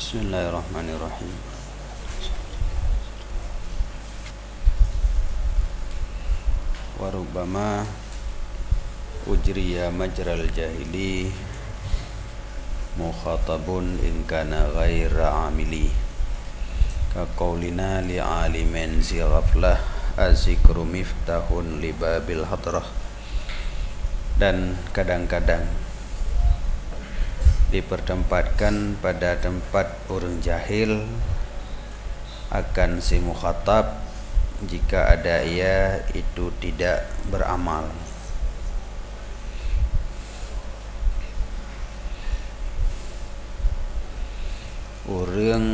Bismillahirrahmanirrahim. Warubbama ujriya majral jahili mukhatabun in kana ghaira amili ka qaulina li alimin zighaflah azikru miftahun li babil hadrah. Dan kadang-kadang dipertempatkan pada tempat orang jahil akan si mukhatab jika ada ia itu tidak beramal. Orang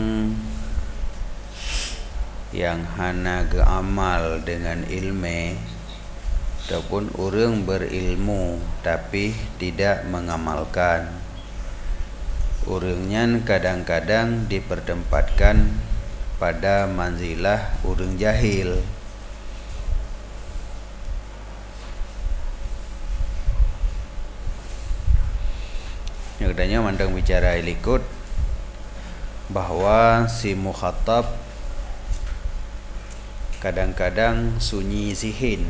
yang hana geamal dengan ilmu ataupun orang berilmu tapi tidak mengamalkan, orangnya kadang-kadang dipertempatkan pada manzilah orang jahil. Yang katanya mandang bicara ilikut bahwa si mukhatab kadang-kadang sunyi zihin,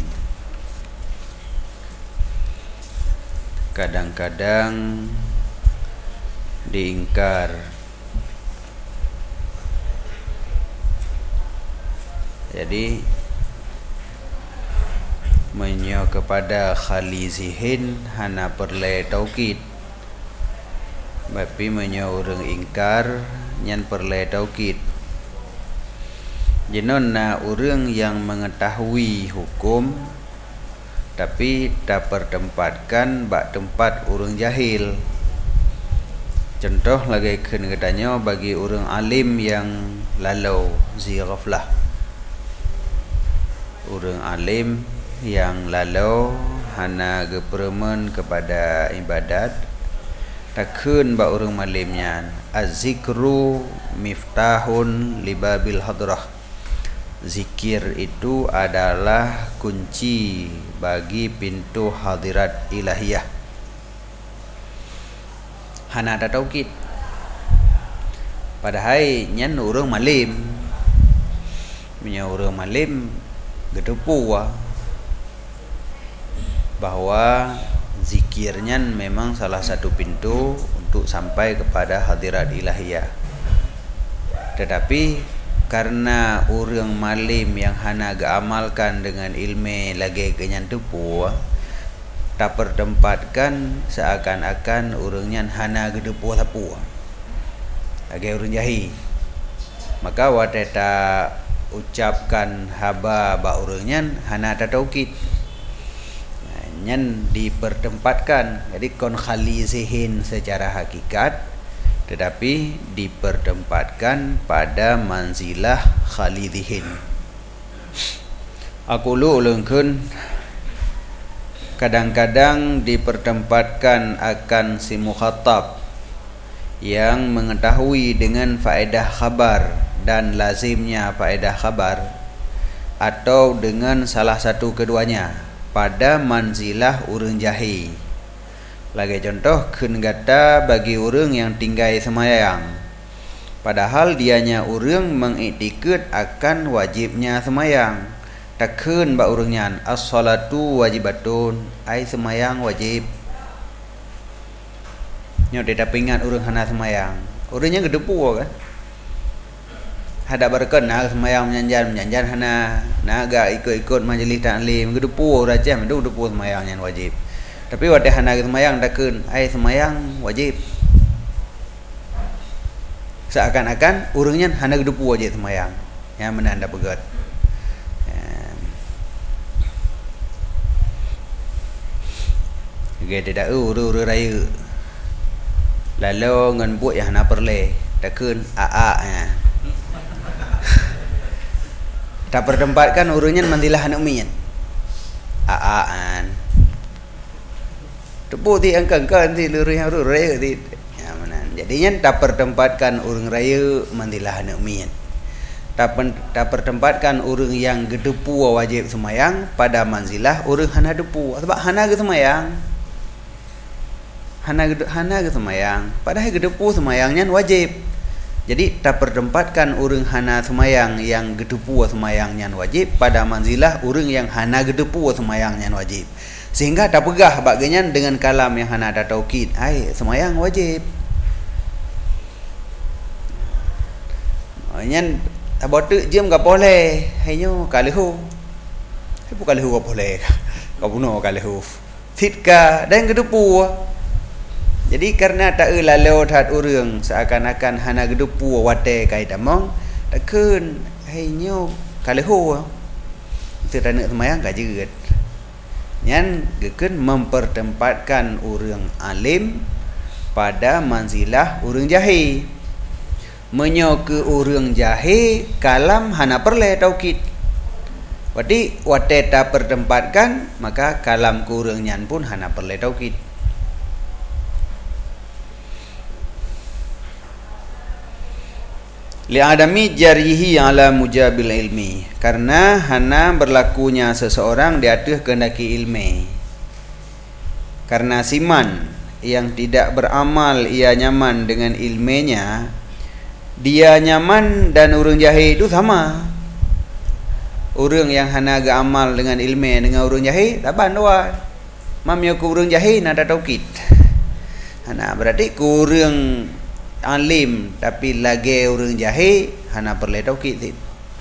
kadang-kadang diingkar. Jadi menyo kepada khali zihin hana perle taukid, tapi menyo orang ingkar nyan perle taukid. Jenonna orang yang mengetahui hukum tapi tak pertempatkan bak tempat orang jahil. Contoh lagi katanya bagi orang alim yang lalau zighaflah. Orang alim yang lalau hana geperemen kepada ibadat, takun ba orang malimnya az-zikru miftahun libabil hadrah. Zikir itu adalah kunci bagi pintu hadirat ilahiyah. Hana ada taukid. Padahal nyan orang malim, punya orang malim gedepu bahwa zikirnya memang salah satu pintu untuk sampai kepada hadirat ilahiyah. Tetapi karena orang malim yang hana geamalkan dengan ilmu lagi kenyan tepu, tak pertempatkan seakan-akan orangnya hana gedepu sapu lagi orang jahil. Maka wateta ucapkan haba ba orangnya hana ada taukid, nyan dipertempatkan. Jadi kon khali zihin secara hakikat, tetapi dipertempatkan pada manzilah khali zihin. Aku ulungkeun kadang-kadang dipertempatkan akan si mukhatab yang mengetahui dengan faedah khabar dan lazimnya faedah khabar, atau dengan salah satu keduanya pada manzilah urang jahil. Lagi contoh keun gata bagi orang yang tinggal semayang, padahal dianya orang mengiktikad akan wajibnya semayang. Takun ba orangnya as-salatu wajibatun, ai semayang wajib. Nyo dia tak ingat orang hana semayang, orangnya gedepu kan. Hada berken nak semayang menjanjan hana naga ikut-ikut majlis taklim gedepu raja mendu gedepu semayang yang wajib. Tapi wadah hana semayang takun ai semayang wajib. Seakan-akan orangnya hana gedepu wajib semayang. Yang mana anda pegat. Ge tidak uru raya. Lalu ngan buat yang hana perle takun aa. Tak pertempatkan orangnya mandilah anak mian. Aan. Tepu ti angkan ti lurih raya ti. Ya mana. Jadinya tak pertempatkan orang raya mandilah anak mian. Tak pertempatkan orang yang gedepu wajib semayang pada manzilah orang hana depu. Sebab hana ke semayang. Hana ke semayang. Padahal gedepu semayangnya wajib. Jadi tak pertempatkan urang hana semayang yang gedepu semayang nyan wajib pada manzilah urang yang hana gedepu semayang nyan wajib. Sehingga tak pegah bagian dengan kalam yang hana ada taukid, ai semayang wajib. Nyan abote jem ka boleh, hainyo kalehu. Bukan lehu ka boleh. Ka bunuh kalehu. Titka dan gedepu. Jadi karena tak lalu tat urang seakan-akan hana gedepu wate kai damong takun hainyo kalehu. Itu tak nak semayang ka jeut. Nyan gekeun mempertempatkan urang alim pada manzilah urang jahil. Menyo ke urang jahil kalam hana perle taukid. Berarti wate tak pertempatkan maka kalam ke urang nyan pun hana perle taukid. Li'adami jarihi ala mujabil ilmi, karena hana berlakunya seseorang di atas kehendaki ilmi. Karena siman yang tidak beramal ia nyaman dengan ilminya, dia nyaman dan urang jahil itu sama. Urang yang hana ga amal dengan ilmi dengan urang jahil taban doa. Mamnya ku urang jahil nada taukid. Hana berarti ku urang alim tapi lagi urang jahil hana perle taukid.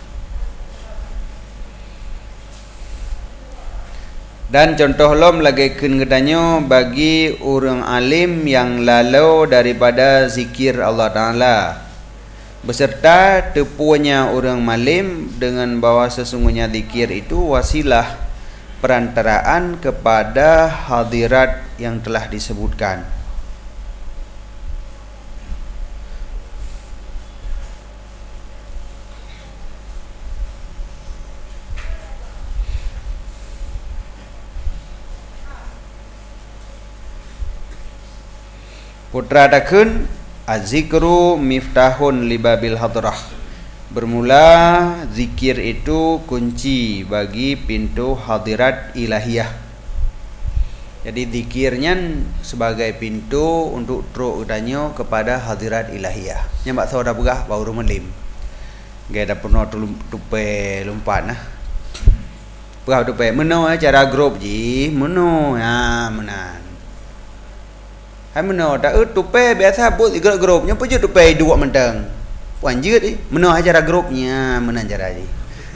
Dan contoh lom lagi keun gedanyo bagi urang alim yang lalu daripada zikir Allah Taala beserta tepunya orang malim dengan bahwa sesungguhnya zikir itu wasilah perantaraan kepada hadirat yang telah disebutkan. Putra takun az-zikru miftahun libabil hadrah. Bermula zikir itu kunci bagi pintu hadirat ilahiyah. Jadi zikirnya sebagai pintu untuk teruk udanyo kepada hadirat ilahiyah. Nya mbak saudara begah baru melim. Gaya dah pernah tupe lompat nah. Begah tupe meno cara grup ji, meno ya menan. Hai meno tak tupe biasa buat grup-grupnya pun je tupe dua mentang. Puan jeut ni meno acara grupnya menan cara ni.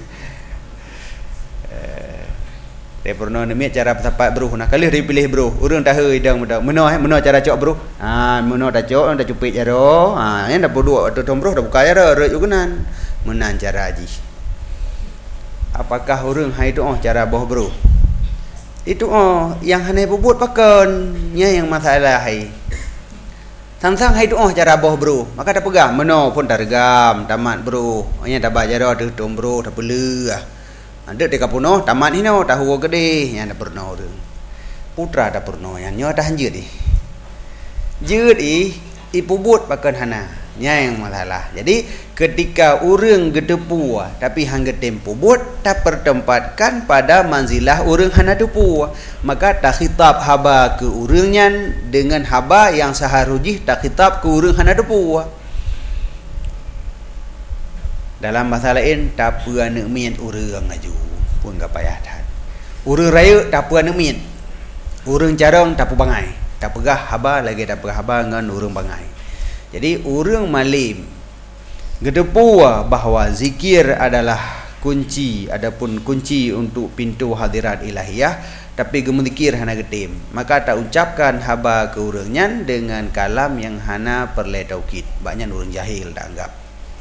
Dia pernah nemi cara tapak bro nak kali dipilih bro. Urang dah hidang meno cara cok bro. Meno dah cok dah cupik jaro. Yang dah dua tu bro dah buka jaro rek juganan. Menan cara haji. Apakah urang hai tu cara boh bro? Itu yang hanai bubut pakon nya yang masalah hai. Sang-sang hai tu cara boh bro. Maka dah pegang meno pun targam tamat bro. Nya dah bajar dah tu bro dah belu ah. Ada dekat puno tamat hino tahu gede nya dah pernah urang. Putra dah pernah nya dah hanjeut ni. Jeut ipubut pakon hana. Nya yang masalah. Jadi ketika urang gedepu tapi hang getempu bot tak pertempatkan pada manzilah urang hana depu, maka tak khitab haba ke urangnya dengan haba yang saharujih tak khitab ke urang hana depu. Dalam bahasa lain tak apa nak mian urang aju pun gak payah dah. Urang raya tak apa nak mian. Urang carong tak apa bangai. Tak pegah haba lagi tak pegah haba dengan urang bangai. Jadi urang malim gedepu bahawa zikir adalah kunci, adapun kunci untuk pintu hadirat ilahiyah, tapi gemezikir hana getim, maka tak ucapkan haba ke urangnya dengan kalam yang hana perle taukid. Banyak urang jahil tak anggap.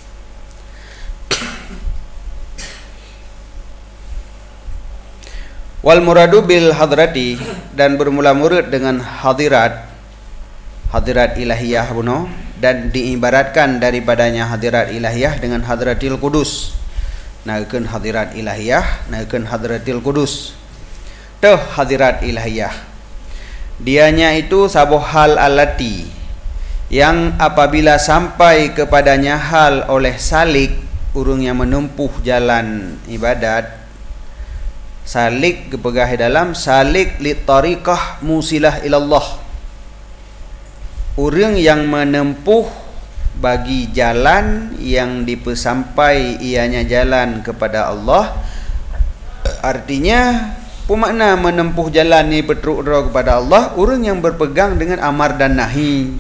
Wal muradu bil hadrati, dan bermula murid dengan hadirat ilahiyah buno, dan diibaratkan daripadanya hadirat ilahiyah dengan hadratil kudus. Naikeun hadirat ilahiyah, naikeun hadratil kudus. Tuh hadirat ilahiyah. Dianya itu sabuh hal alati yang apabila sampai kepadanya hal oleh salik, urang yang menempuh jalan ibadat, salik kepegah dalam salik li tariqah musilah ilallah. Urang yang menempuh bagi jalan yang dipersampai ianya jalan kepada Allah. Artinya pemakna menempuh jalan ni berteruk kepada Allah, orang yang berpegang dengan amar dan nahi.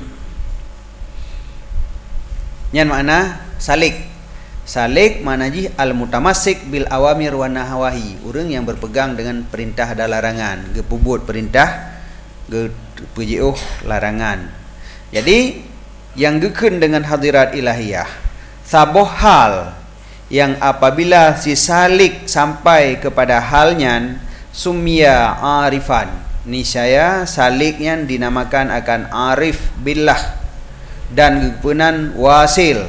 Yang makna salik. Salik maknanya al-mutamassik bil awamir wa nahawahi. Orang yang berpegang dengan perintah dan larangan, gepubut perintah, gepujiuh larangan. Jadi yang geken dengan hadirat ilahiyah, saboh hal yang apabila si salik sampai kepada halnya sumya arifan, niscaya saliknya dinamakan akan arif billah dan gepenan wasil.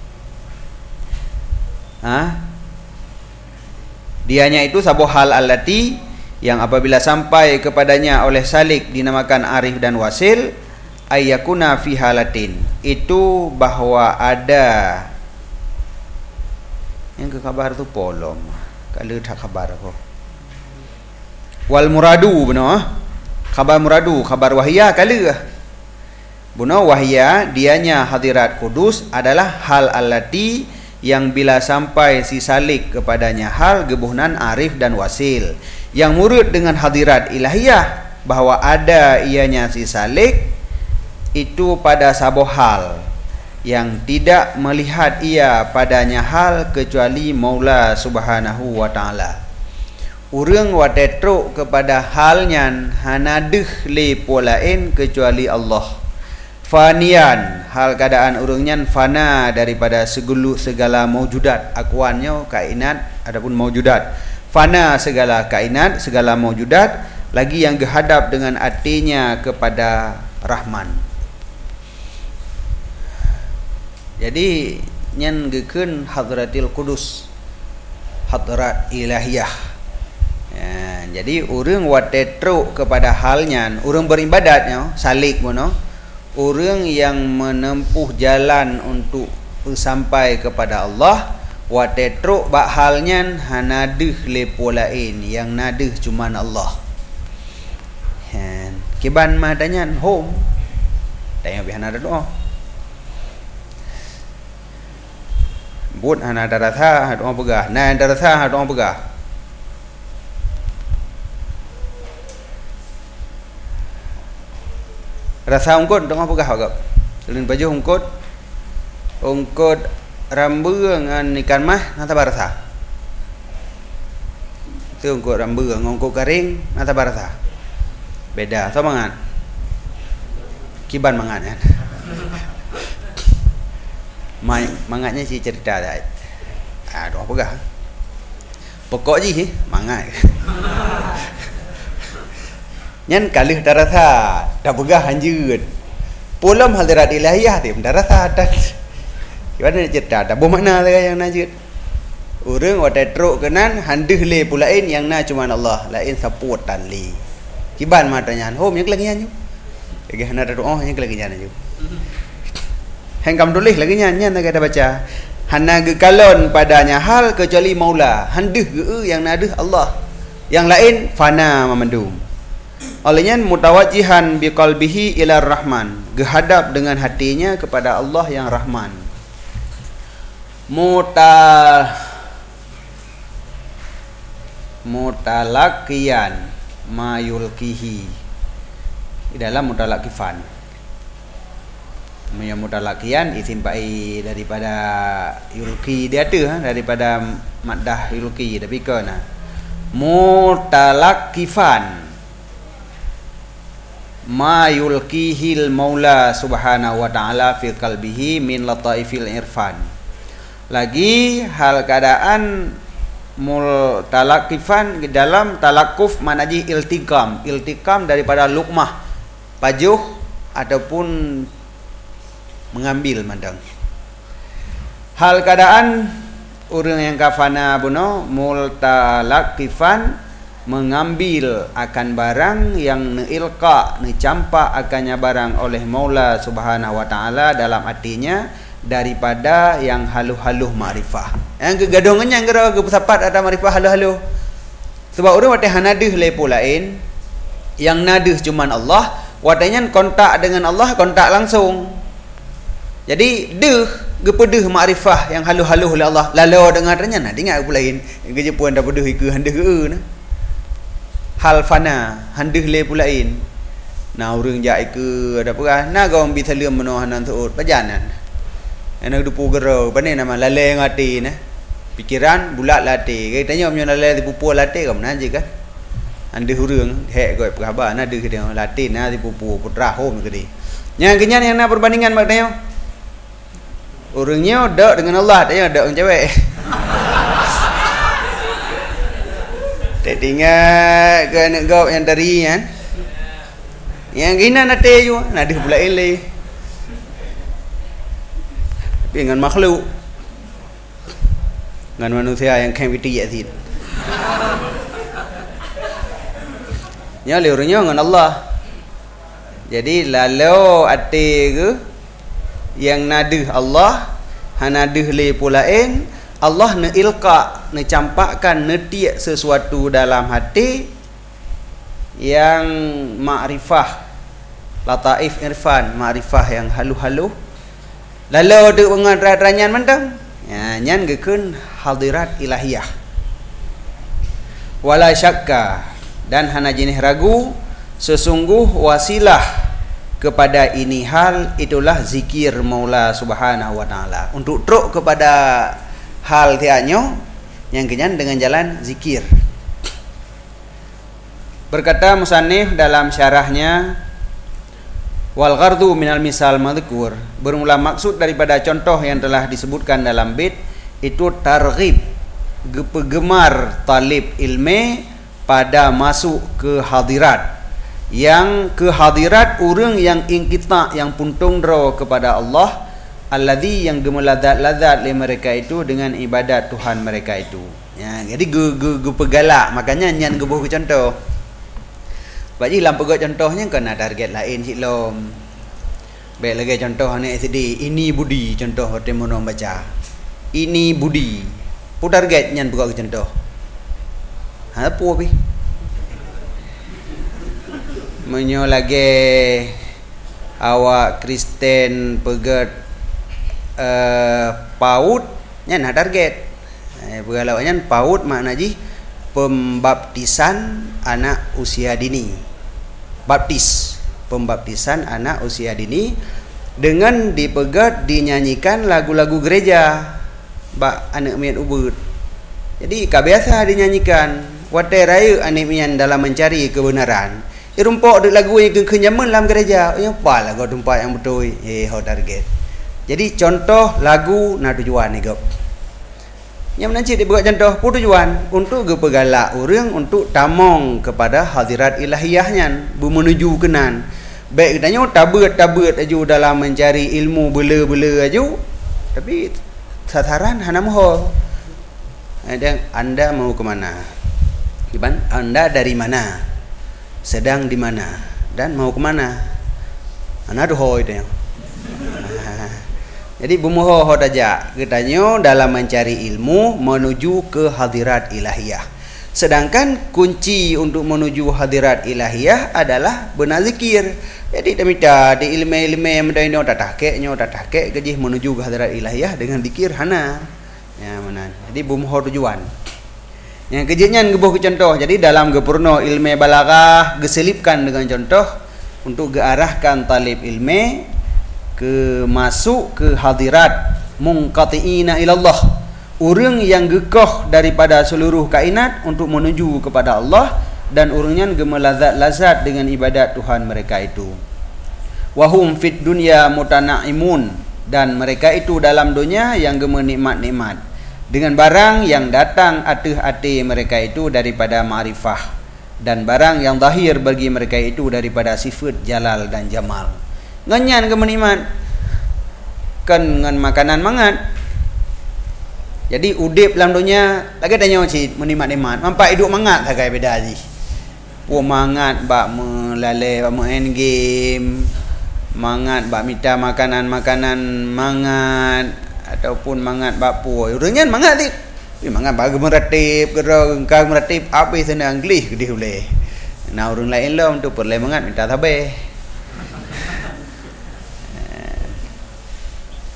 Dianya itu saboh hal allati yang apabila sampai kepadanya oleh salik dinamakan arif dan wasil, ayyakuna fi halatin, itu bahawa ada yang ke khabar tu polom kalau tak khabar apa wal muradu benar khabar muradu khabar wahya kala benar wahya dianya hadirat kudus adalah hal allati yang bila sampai si salik kepadanya hal gebuhnan arif dan wasil, yang murud dengan hadirat ilahiyah bahawa ada ianya si salik itu pada sabuh hal yang tidak melihat ia padanya hal kecuali Maula Subhanahu wa taala. Urang watetruk kepada halnya hanadeh le polain kecuali Allah. Fanian, hal keadaan urangnya fana daripada segala maujudat, akuannya kainat adapun maujudat. Fana segala kainat, segala maujudat, lagi yang gehadap dengan artinya kepada Rahman. Jadi nyan geken hadratil kudus, hadrat ilahiyah. Ya, jadi orang watetruk kepada halnya, orang beribadatnya salik mono, orang yang menempuh jalan untuk sampai kepada Allah, watetruk bak halnya hanadeh lepo lain, yang nadeh cuman Allah. Kiban mah tanya home, tanya bihan ada doa. Buat hana daratha hat orang pegah, na daratha hat orang pegah. Rasa ungkut orang pegah agak. Ulun baju ungkut rambu ngan ikan mah ngata barasa. Tu ungkut rambu ngan ungkut kering ngata barasa. Beda, so mangan. Kiban mangan kan. Mangatnya si cerita dah. Doa pegah. Pokok je mangat. Nyan kalih darasa dah pegah hanjeun. Pulam hadirat ilahiyah ti darasa dan gimana cerita dah bermakna yang najid. Urang watetruk kenan handeh le pulain yang na cuma Allah, lain saputan le. Kiban matanya hom yang lagi nyanyi. Lagi hana doa yang lagi nyanyi. Hengkam tulis lagi nyanyi nak kita baca. Hana gekalon padanya hal kecuali Maula. Handeh ge yang nadeh Allah. Yang lain fana memendum. Olehnya mutawajjihan biqalbihi ila Rahman, gehadap dengan hatinya kepada Allah yang Rahman. Mutalaqiyan mayulkihi. Di dalam mutalaqifan. Mutalaqiyan isim fa'il daripada yulki dia ada daripada maddah yulki tapi kana mutalaqifan ma yulkihil maula subhanahu wa ta'ala fi qalbihi min lataifil irfan. Lagi hal keadaan mutalaqifan di dalam talakuf manaji iltikam daripada lukmah pajuh ataupun mengambil mandang. Hal keadaan orang yang kafana buno mutalaqifan mengambil akan barang yang neilqa necampak akannya barang oleh Maula Subhanahu wa taala dalam artinya daripada yang haluh-haluh makrifah. Yang kegadongannya yang gerak ke pesapat ada makrifah haluh-haluh. Sebab orang watih hanadeh lepo lain, yang nadeh cuman Allah, watihnya kontak dengan Allah kontak langsung. Jadi gepedeh makrifah yang halu-halu oleh Allah lalu dengan adanya nah ingat pula lain kerja pun dah pedeh ke handeh ke nah hal fana handeh le pula lain nah urang jai ke ada apa nah gaum bi thalem menohanan tuut pajanan ana dupu gero pane nama lale ngati nah pikiran bulat lati ke tanya omnya lale dipupu lati kam nah je kan ande urang hek goi khabar nah de dia lati nah dipupu putra hom ke di yang kenyan yang nak perbandingan mak tanya orangnya dak dengan Allah tanya dak orang cewek tak tinggal ke anak kau yang dari kan yang gina nate ju nak dia pula ele tapi dengan makhluk dengan manusia yang kemiti ya tid nya le orangnya dengan Allah jadi lalu ate ke yang nadih Allah hanadih le pulain Allah ne ilqa ne campakkan ne tiak sesuatu dalam hati yang makrifah lataif irfan makrifah yang halu-halu lalu de pengadranyan mendang ya nyan gekeun hadirat ilahiyah wala syakka dan hana jenis ragu sesungguh wasilah kepada ini hal itulah zikir Maula Subhanahu wa taala untuk truk kepada hal tianyo yang kenyan dengan jalan zikir. Berkata musannif dalam syarahnya wal ghardu minal misal madhkur bermula maksud daripada contoh yang telah disebutkan dalam bait itu targhib gemar talib ilmi pada masuk ke hadirat yang kehadirat orang yang ingkita yang puntung dro kepada Allah alladzi yang gemeladat-ladat le mereka itu dengan ibadat Tuhan mereka itu ya jadi ge pegalak makanya nyan gebuh ke contoh bagi lam pegot contohnya kena target lain siklom baik lagi contoh ni SD ini budi contoh hotel mono baca ini budi pu target nyan pegot ke contoh ha apa pi menyo lagi awak Kristen pegat PAUD nya nah target bergalauan PAUD makna ji pembaptisan anak usia dini pembaptisan anak usia dini dengan dipegat dinyanyikan lagu-lagu gereja bak anak mian ubud jadi kabiasa dinyanyikan watai raya anak mian dalam mencari kebenaran rumpok de lagu yang kenyaman dalam gereja yang apalah kau tempat yang betul how target jadi contoh lagu na tujuan ni gap yang nanti dia buat contoh pu tujuan untuk ge pegalak orang untuk tamong kepada hadirat ilahiyahnya menuju kenan baik katanya tabut aju dalam mencari ilmu bela-bela aju tapi sasaran hana moho dan anda mau ke mana iban anda dari mana sedang di mana dan mau ke mana ana dohoi teh jadi bumuho hodaja katanya dalam mencari ilmu menuju ke hadirat ilahiyah sedangkan kunci untuk menuju hadirat ilahiyah adalah benar zikir jadi demita di ilmu-ilmu yang mendaino tatake kejih menuju ke hadirat ilahiyah dengan zikir hana ya mana jadi bumuho tujuan yang kejadian gebuh ke contoh jadi dalam gepurno ilmu balaghah geselipkan dengan contoh untuk gearahkan talib ilmu ke masuk ke hadirat munqatiina ilallah orang yang gekoh daripada seluruh kainat untuk menuju kepada Allah dan orangnya gemelazat-lazat dengan ibadat Tuhan mereka itu wahum fit dunya mutanaimun dan mereka itu dalam dunia yang gemenikmat-nikmat dengan barang yang datang atih-atih mereka itu daripada ma'rifah dan barang yang zahir bagi mereka itu daripada sifat jalal dan jamal nganyan ke menikmat kan dengan makanan mangat jadi udip dalam dunia lagi tanya cik menikmat-nikmat mampak hidup mangat tak beda ji pu mangat bak melalai bak main game mangat bak minta makanan-makanan mangat ataupun mangat bapu orangnya mangat ti mangat bagi meratip gerang kang meratip apa sana English gede boleh nah orang lain lah untuk perle mangat minta tabe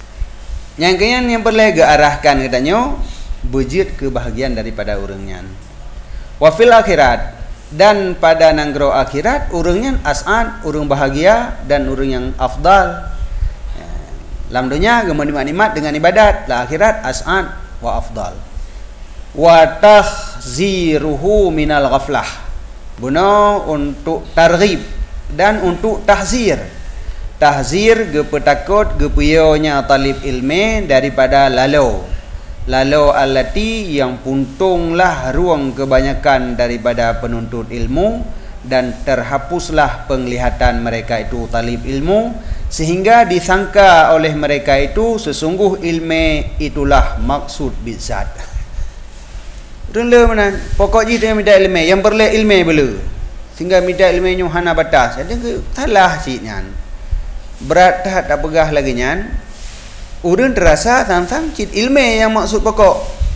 Yang kenyan yang boleh ke arahkan katanya bujit kebahagiaan daripada orangnya. Wa fil akhirat, dan pada nanggro akhirat orangnya as'ad, orang bahagia dan orang yang afdal. Dalam dunia gemar nikmat dengan ibadat, la akhirat as'ad wa afdal. Wa tahziruhu minal ghaflah, guna untuk targhib dan untuk tahzir. Tahzir gepetakut gepuyonya talib ilmi daripada lalau allati yang puntunglah ruang kebanyakan daripada penuntut ilmu dan terhapuslah penglihatan mereka itu talib ilmu, sehingga disangka oleh mereka itu sesungguh ilmu itulah maksud bizat. Rela mana pokok je dia minta ilmu yang berle ilmu bela sehingga minta ilmunya hana batas. Jadi salah siknya. Berat tak pegah lagi nyan. Urang terasa sam-sam cit ilmu yang maksud pokok.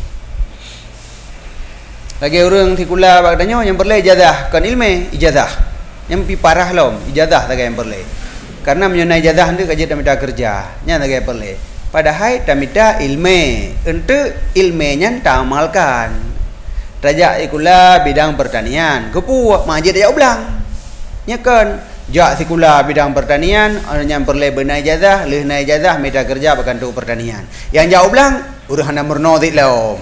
Lagi orang tikula bagdanya yang berle ijazah kan ilmu ijazah. Yang pi parah lom ijazah tak yang berle. Karena menyunai ijazah hendak kerja dan minta kerja. Nya tak yang berle. Padahal tak minta ilmu. Untuk ilmunya tak amalkan. Rajak ikula bidang pertanian. Kepu majid dia ulang. Nya kan jak sekula bidang pertanian yang perle benai ijazah leh nai ijazah minta kerja pakan tu pertanian yang jauh belang urang hana mernotik lom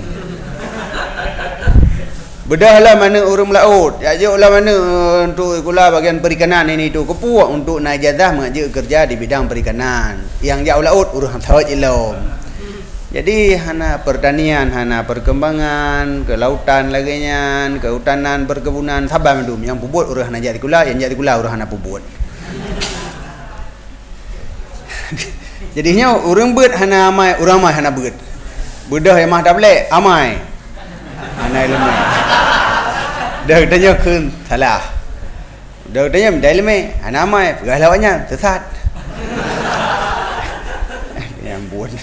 bedahlah mana urang melaut jauhlah mana untuk sekula bagian perikanan ini tu kepuak untuk nai ijazah mengajar kerja di bidang perikanan yang jauh laut urang tawat lom. Jadi hana pertanian, hana perkembangan, kelautan laginya, kehutanan, perkebunan, sabar mendum yang puput urang hana jadi kula, yang jadi kula urang hana puput. Jadinya urang beut hana amai, urang amai hana beut. Budah yang mah dak boleh, amai. Hana ilmu. Dah tanya keun salah. Dah tanya minta ilmu, hana amai, pegah lawannya sesat. Yang buat.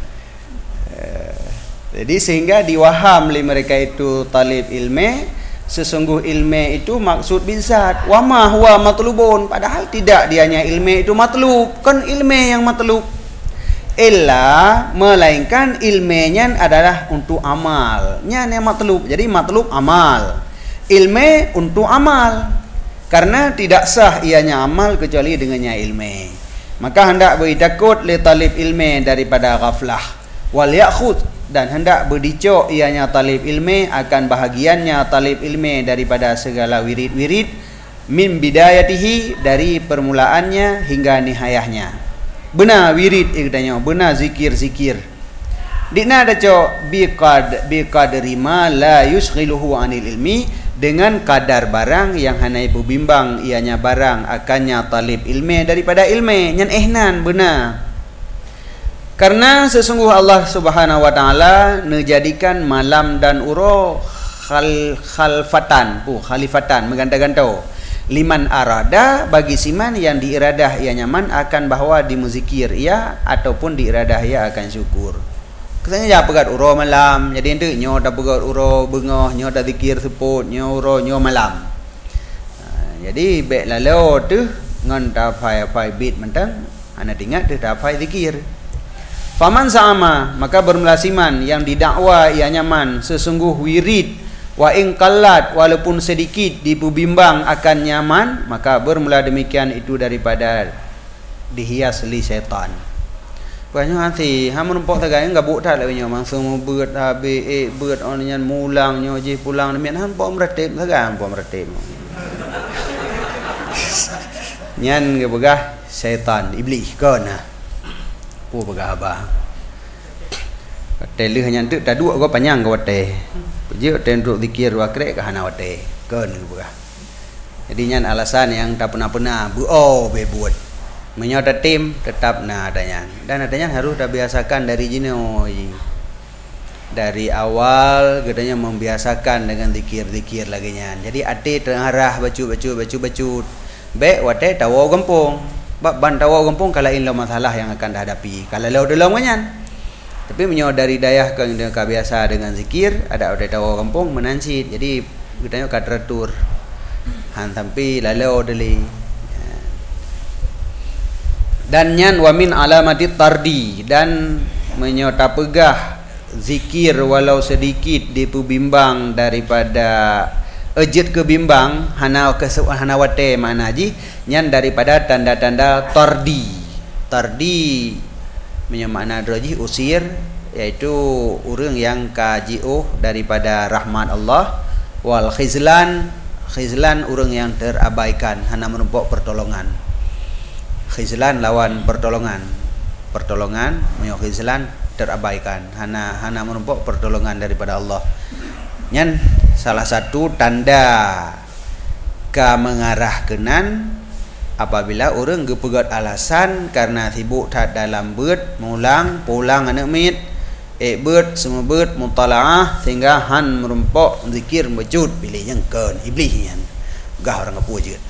Jadi sehingga diwaham oleh mereka itu talib ilmu, sesungguh ilmu itu maksud bizat. Wa ma huwa matlubun, padahal tidak dianya ilmu itu matlub, kan ilmu yang matlub. Illa melainkan ilmunya adalah untuk amal. Nya yang matlub. Jadi matlub amal. Ilmu untuk amal. Karena tidak sah ianya amal kecuali dengannya ilmu. Maka hendak beri takut li talib ilmu daripada ghaflah. Wal yakhud, dan hendak berdicok ianya talib ilmu akan bahagiannya talib ilmu daripada segala wirid-wirid min bidayatihi, dari permulaannya hingga nihayahnya. Benar wirid ikutanya, benar zikir-zikir. Dikna ada cok biqadri ma la yushghiluhu anil ilmi, dengan kadar barang yang hanai berbimbang ianya barang akannya talib ilmu daripada ilmu. Nyan ehnan benar. Karena sesungguh Allah Subhanahu wa taala menjadikan malam dan uro khalifatan mengganta-gantau liman arada, bagi siman yang diiradah ia nyaman akan bahawa dimuzikir ia ataupun diiradah ia akan syukur. Kesannya ja pegat uro malam, jadi ente nyo dak pegat uro bengah, nyo dak zikir seput, nyo uro nyo malam. Jadi bek lalau tu ngan ta pai bit mentang ana ingat tu ta pai zikir. Faman sama, maka bermelasiman yang didakwa ia nyaman sesungguh wirid wa in qallat, walaupun sedikit dipubimbang akan nyaman, maka bermula demikian itu daripada dihias li syaitan. Banyak hati ha menumpuk tagai gabuk tak lawanya mangsa mu beut habis beut onnya mulang nyo je pulang demian han pok meretip tagai pok meretip. Nyan ge begah syaitan iblis kana. Pu begah abah. Kata leh hanya tu dah dua gua panjang gua teh. Je teh duduk zikir wa krek ke hana wate. Kan begah. Jadi nyan alasan yang tak pernah bebuat. Menyota tim tetap adanya. Dan adanya harus dah biasakan dari jino. Dari awal katanya membiasakan dengan zikir-zikir lagi nyan. Jadi ati terarah bacu. Baik wate tawo gempung. Ban tawo gempung kalau inlo masalah yang akan dihadapi. Kalau lo dalam nyan. Tapi menyodari dayah ke biasa dengan zikir, ada wate tawo gempung menansit. Jadi katanya kadratur. Han sampai lalau deli. Dan nyan wa min alamati tardi, dan menyota pegah zikir walau sedikit dipubimbang daripada ejit ke bimbang hana wate mana ji nyan daripada tanda-tanda tardi punya makna droji usir, iaitu orang yang kajiuh daripada rahmat Allah. Wal khizlan orang yang terabaikan hana menumpuk pertolongan. Khizlan lawan pertolongan punya khizlan terabaikan hana menumpuk pertolongan daripada Allah. Nyan salah satu tanda ka mengarah kenan apabila orang gepegat alasan karena sibuk tak dalam beut mulang pulang anak mit beut semua beut mutalaah sehingga han merumpok zikir bejut pilih yang ken iblis yan gah orang apa je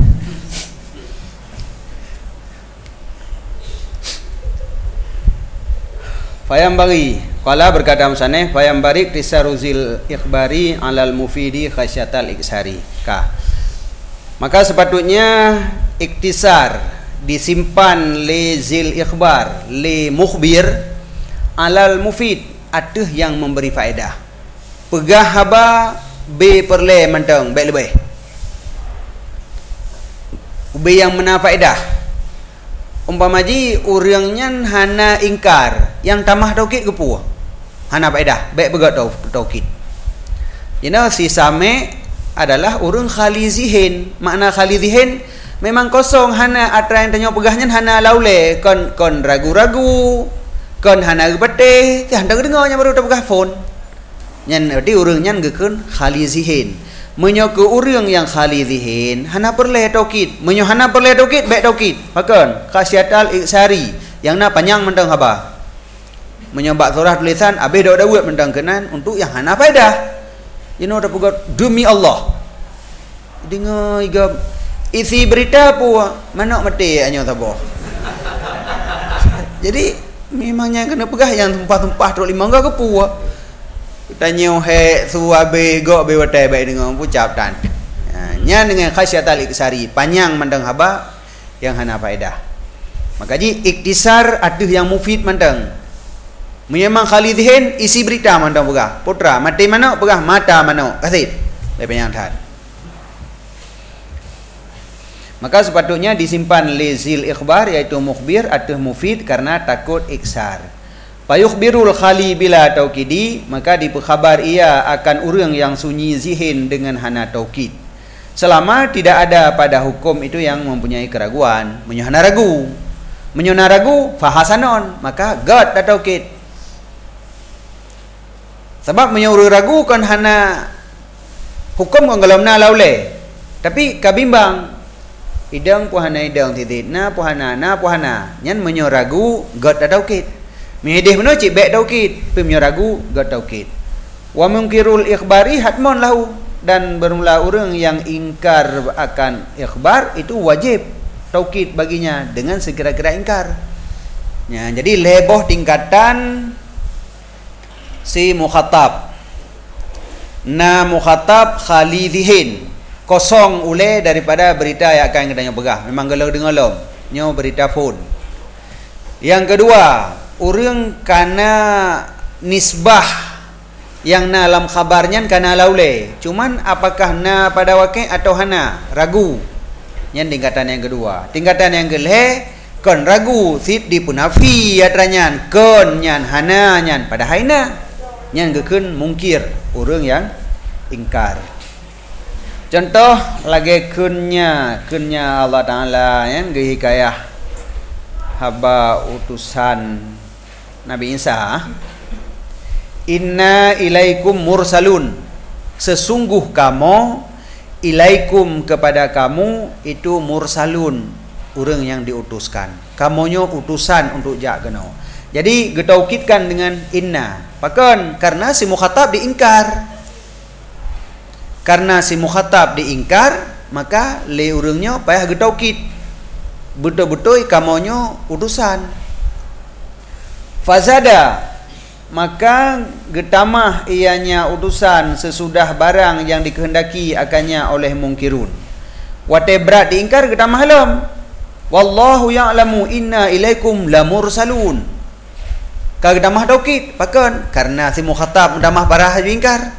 Fayambari qala berkata musaneh fayambari tisaruzil ikhbari alal mufidi khasyatal iksari maka sepatutnya iktisar disimpan li zil ikhbar li mukhbir alal mufid atuh yang memberi faedah pegah haba be perle mentang baik lebih be yang mena faedah umpama ji urangnya hana ingkar yang tamah taukid kepu hana faedah baik begat taukid si same adalah urang khali zihin. Makna khali zihin memang kosong hana atra yang tanya pegahnya hana laule kon ragu-ragu kon hana bete hendak dengarnya baru pegah phone nyan arti urang nyan gekeun khali zihin menyo ke urang yang khali zihin hana perle taukid menyo hana perle taukid baik taukid pakon khasyatal iksari yang na panjang mentang haba menyo bak surah tulisan abeh dak dawet mentang kenan untuk yang hana faedah dah pegat demi Allah dengar igap isi berita apa mana mati hanya tabah jadi memangnya kena pegah yang tumpah-tumpah teruk lima ke puah tanya he suabe go be watai baik dengan ucap tan nya dengan khasyatal iksari panjang mandang haba yang hana faedah maka ji iktisar atuh yang mufid mandang memang khali zihin isi berita mandang pegah putra mati mana pegah mata mana kasih lebih yang tad maka sepatutnya disimpan lizil ikhbar iaitu mukhbir atau mufid karena takut iksar payukhbirul khali bila taukidi maka dipekhabar ia akan urang yang sunyi zihin dengan hana taukid selama tidak ada pada hukum itu yang mempunyai keraguan menyana ragu fahasanon maka gad atau taukid sebab menyuruh ragu kan hana hukum kan galamna laule tapi kabimbang idang puhana idang titit na puhana nyan menyuruh ragu god taukid mehedeh meno cik baik taukid pi menyuruh ragu god taukid wa munkirul ikhbari hatmon lahu dan bermula orang yang ingkar akan ikhbar itu wajib taukid baginya dengan sekira-kira ingkar ya, jadi leboh tingkatan si mukhatab na mukhatab khali zihin kosong ule daripada berita yang akan kita pegah memang gelau dengalom nyo berita phone yang kedua urang kana nisbah yang na alam khabarnya kana laule cuman apakah na pada wakil atau hana ragu yang tingkatan yang kedua tingkatan yang gelhe kon ragu sit dipunafi atranyan kon nyan hana nyan pada haina nyan gekeun mungkir urang yang ingkar contoh lagi kunnya Allah Ta'ala yang ge hikayah haba utusan Nabi Isa inna ilaikum mursalun sesungguh kamu ilaikum kepada kamu itu mursalun urang yang diutuskan kamonyo utusan untuk jak kena jadi getaukidkan dengan inna pakon karena si mukhatab diingkar maka le urangnya payah getaukid betul-betul kamonyo utusan fazada maka getamah ianya utusan sesudah barang yang dikehendaki akannya oleh mungkirun wate berat diingkar getamah halam wallahu ya'lamu inna ilaikum lamursalun Kag damah taukid pakon karena si mukhatab damah parah ingkar.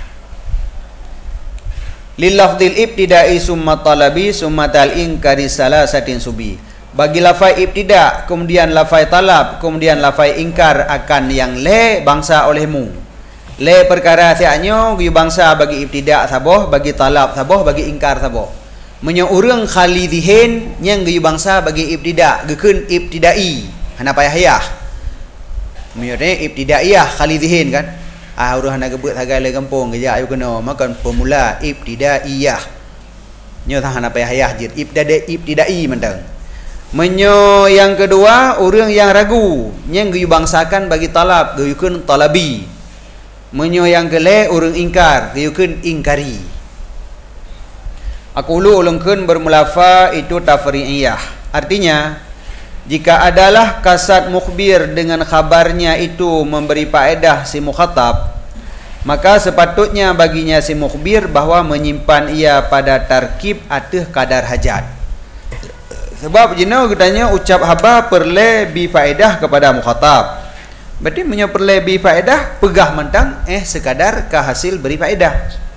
Lil lafdil ibtida'i summa talabi summa tal inkari salasatin subi. Bagi lafai ibtida, kemudian lafai talab, kemudian lafai ingkar akan yang le bangsa olehmu. Le perkara siaknyo gu bangsa bagi ibtida saboh, bagi talab saboh, bagi ingkar saboh. Menyo urang khali zihin yang gu bangsa bagi ibtida, gekeun ibtidai. Hana payah yah. Menyo ne ibtidaiyah khali zihin kan. Urang hana gebut sagai le kampung geja ayu kena makan pemula ibtidaiyah. Nyo tah hana payah yah jid ibtidai mentang. Menyo yang kedua orang yang ragu yang geyu bangsakan bagi talab geyukeun talabi. Menyo yang kele orang ingkar geyukeun ingkari. Aku ulungkeun bermulafa itu tafri'iyah. Artinya jika adalah kasat mukhbir dengan khabarnya itu memberi faedah si mukhatab, maka sepatutnya baginya si mukhbir bahwa menyimpan ia pada tarkib atau kadar hajat. Sebab jino katanya ucap haba perle bi faedah kepada mukhatab. Berarti menyo perle bi faedah pegah mentang sekadar ka hasil beri faedah.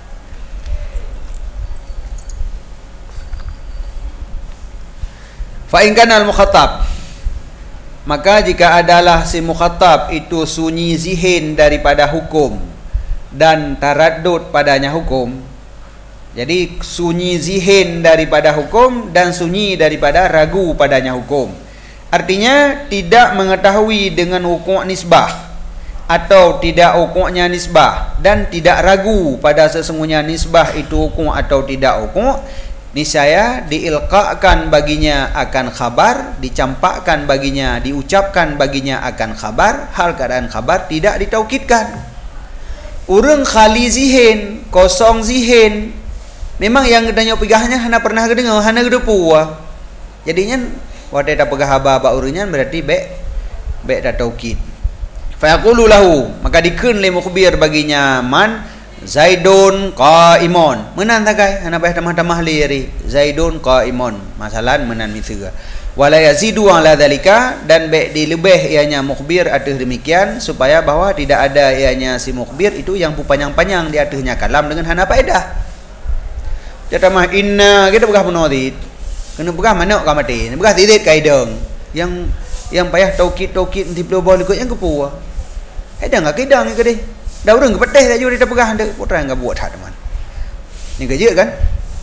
Fa in kana al mukhatab, maka jika adalah si mukhatab itu sunyi zihin daripada hukum dan taraddud padanya hukum. Jadi sunyi zihin daripada hukum dan sunyi daripada ragu padanya hukum. Artinya tidak mengetahui dengan hukum nisbah atau tidak hukumnya nisbah dan tidak ragu pada sesungguhnya nisbah itu hukum atau tidak hukum. Niscaya diilqakan baginya akan khabar, dicampakkan baginya, diucapkan baginya akan khabar, hal keadaan khabar tidak ditaukidkan. Urang khali zihin, kosong zihin, memang yang gedanya pegahnya hana pernah kedengar, hana gedepu. Jadinya wate tak pegah haba urunyan berarti be dak taukid. Fa yaqulu lahu, maka dikeun le mukhbir baginya man Zaidun qaimun. Menan takai hana payah tamah-tamah li Zaidun qaimun. Masalan menan mitsega. Wala yazidu ala dzalika, dan be dilebih ianya mukhbir atas demikian supaya bahwa tidak ada ianya si mukhbir itu yang panjang-panjang di atasnya kalam dengan hana faedah. Dia tamah inna kita begah menodit. Kena begah mana ka mati. Begah titit kaideng. Yang payah taukid nanti belum boleh ikut yang kepu. Ada enggak kaideng ke deh. Dah urang kepeteh dah juga dia pegah anda putra enggak buat hak teman. Ni kerja kan?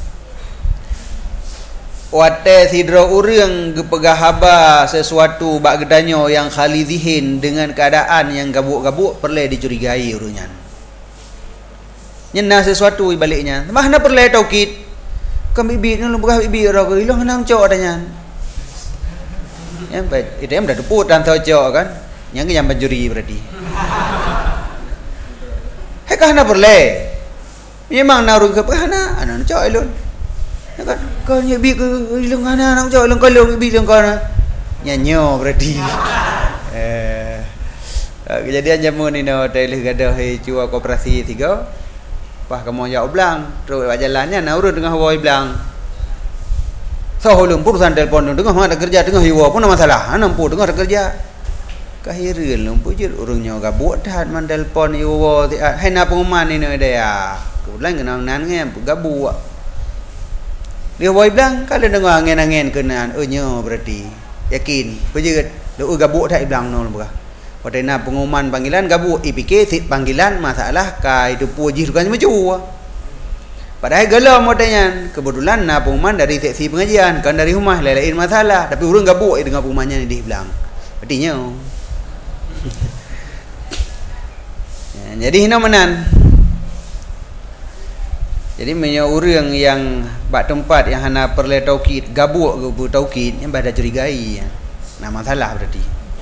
Wate sidra urang gepegah haba sesuatu bak gedanyo yang khali zihin dengan keadaan yang gabuk-gabuk perlu dicurigai urunyan. Nyena sesuatu baliknya. Mana perlu taukid? Kam bibi ni lu pegah bibi ora ke ilang nang cok adanya. Yang baik itu yang dah deput dan cok kan. Yang pencuri berarti. Hekah na perle. Memang narung ke hana anak cok elon. Ya kan? Kau nyebi ke ilung hana anak cok elon kalau bibi ilung kau na. Nyanyo berarti. Kejadian jamu ni no telih gadah cua koperasi 3. Wah kamu ya oblang terus jalannya na urut tengah hawa iblang. So hulung perusahaan telefon tengah ada kerja tengah hiwa pun masalah. Nampu tengah kerja. Kahiril lumpu je urungnya gabut dah man telefon iwo hai na pengumuman ni dia kebetulan kenang nan ngem gabu dia boy bilang kalau dengar angin-angin kenaan nyo berarti yakin pejeut lu gabut dah iblang no buka pada na pengumuman panggilan gabu IPK panggilan masalah ka itu puji kan maju padahal gelam modanya kebetulan na pengumuman dari seksi pengajian kan dari rumah lain masalah tapi urung gabu dengan pengumumannya ni di bilang artinya jadi hina menan. Jadi menyo urang yang bak tempat yang hana perle taukid, gabuk ke bu taukid yang pada curigai. Nah masalah berarti.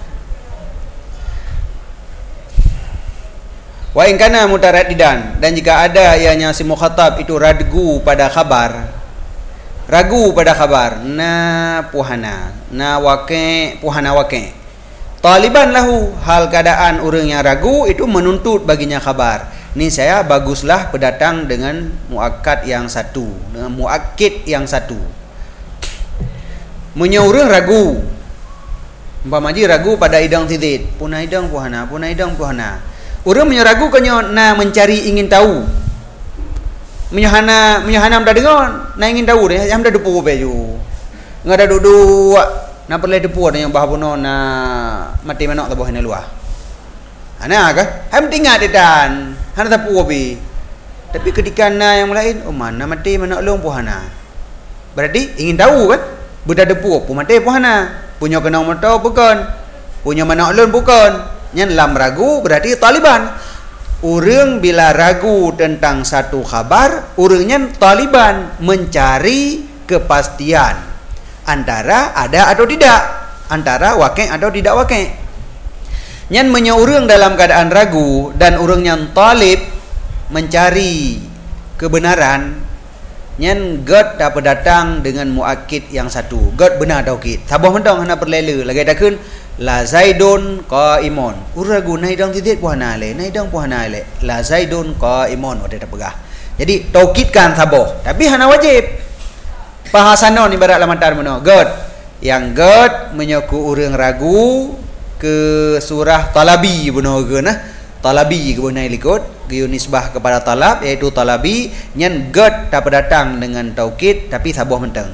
Wa in kana mutaraddidan, dan jika ada ianya si mukhatab itu ragu pada khabar. Ragu pada khabar na puhana, na waqi puhana waqi. Taliban lahu, hal keadaan orang yang ragu itu menuntut baginya khabar. Ni saya baguslah pendatang dengan muakkad yang satu, dengan muakkid yang satu. Menyo urang ragu. Umpama ji ragu pada idang titit, punah idang puhana, punah idang puhana. Urang menyeragu kanyo na mencari ingin tahu. Menyahana dah dengar, na ingin tahu deh, jam dah depu beju. Ngada duduk, na perle depu yang bahabono na mati menok taboh hina luah. Ana ka? Ham tinggal dedan, hana tapu obi. Tapi ketika na yang lain, oh mana mati menok long puhana. Berarti ingin tahu kan? Budak depu pu mati puhana. Punya kenang mata bukan, punya manak lun bukan. Yang lam ragu berarti Taliban. Urang bila ragu tentang satu khabar, urangnya Taliban mencari kepastian antara ada atau tidak, antara wakil atau tidak wakil. Yang menyeurang dalam keadaan ragu dan urangnya talib mencari kebenaran. Nyan God dapat datang dengan muakid yang satu. God benar taukid. Sabah mentang hana berlela lagi dakun la zaidun qaimun. Uragu naidang titit puhana le, naidang puhana le. La zaidun qaimun ada pegah. Jadi taukidkan sabah, tapi hana wajib. Bahasanon ibarat lamatan mano. God yang God menyoku urang ragu ke surah Talabi benar ke nah. Talabi ke benar likut nisbah kepada talab iaitu talabi nyan God dapat datang dengan taukid tapi sabah mentang.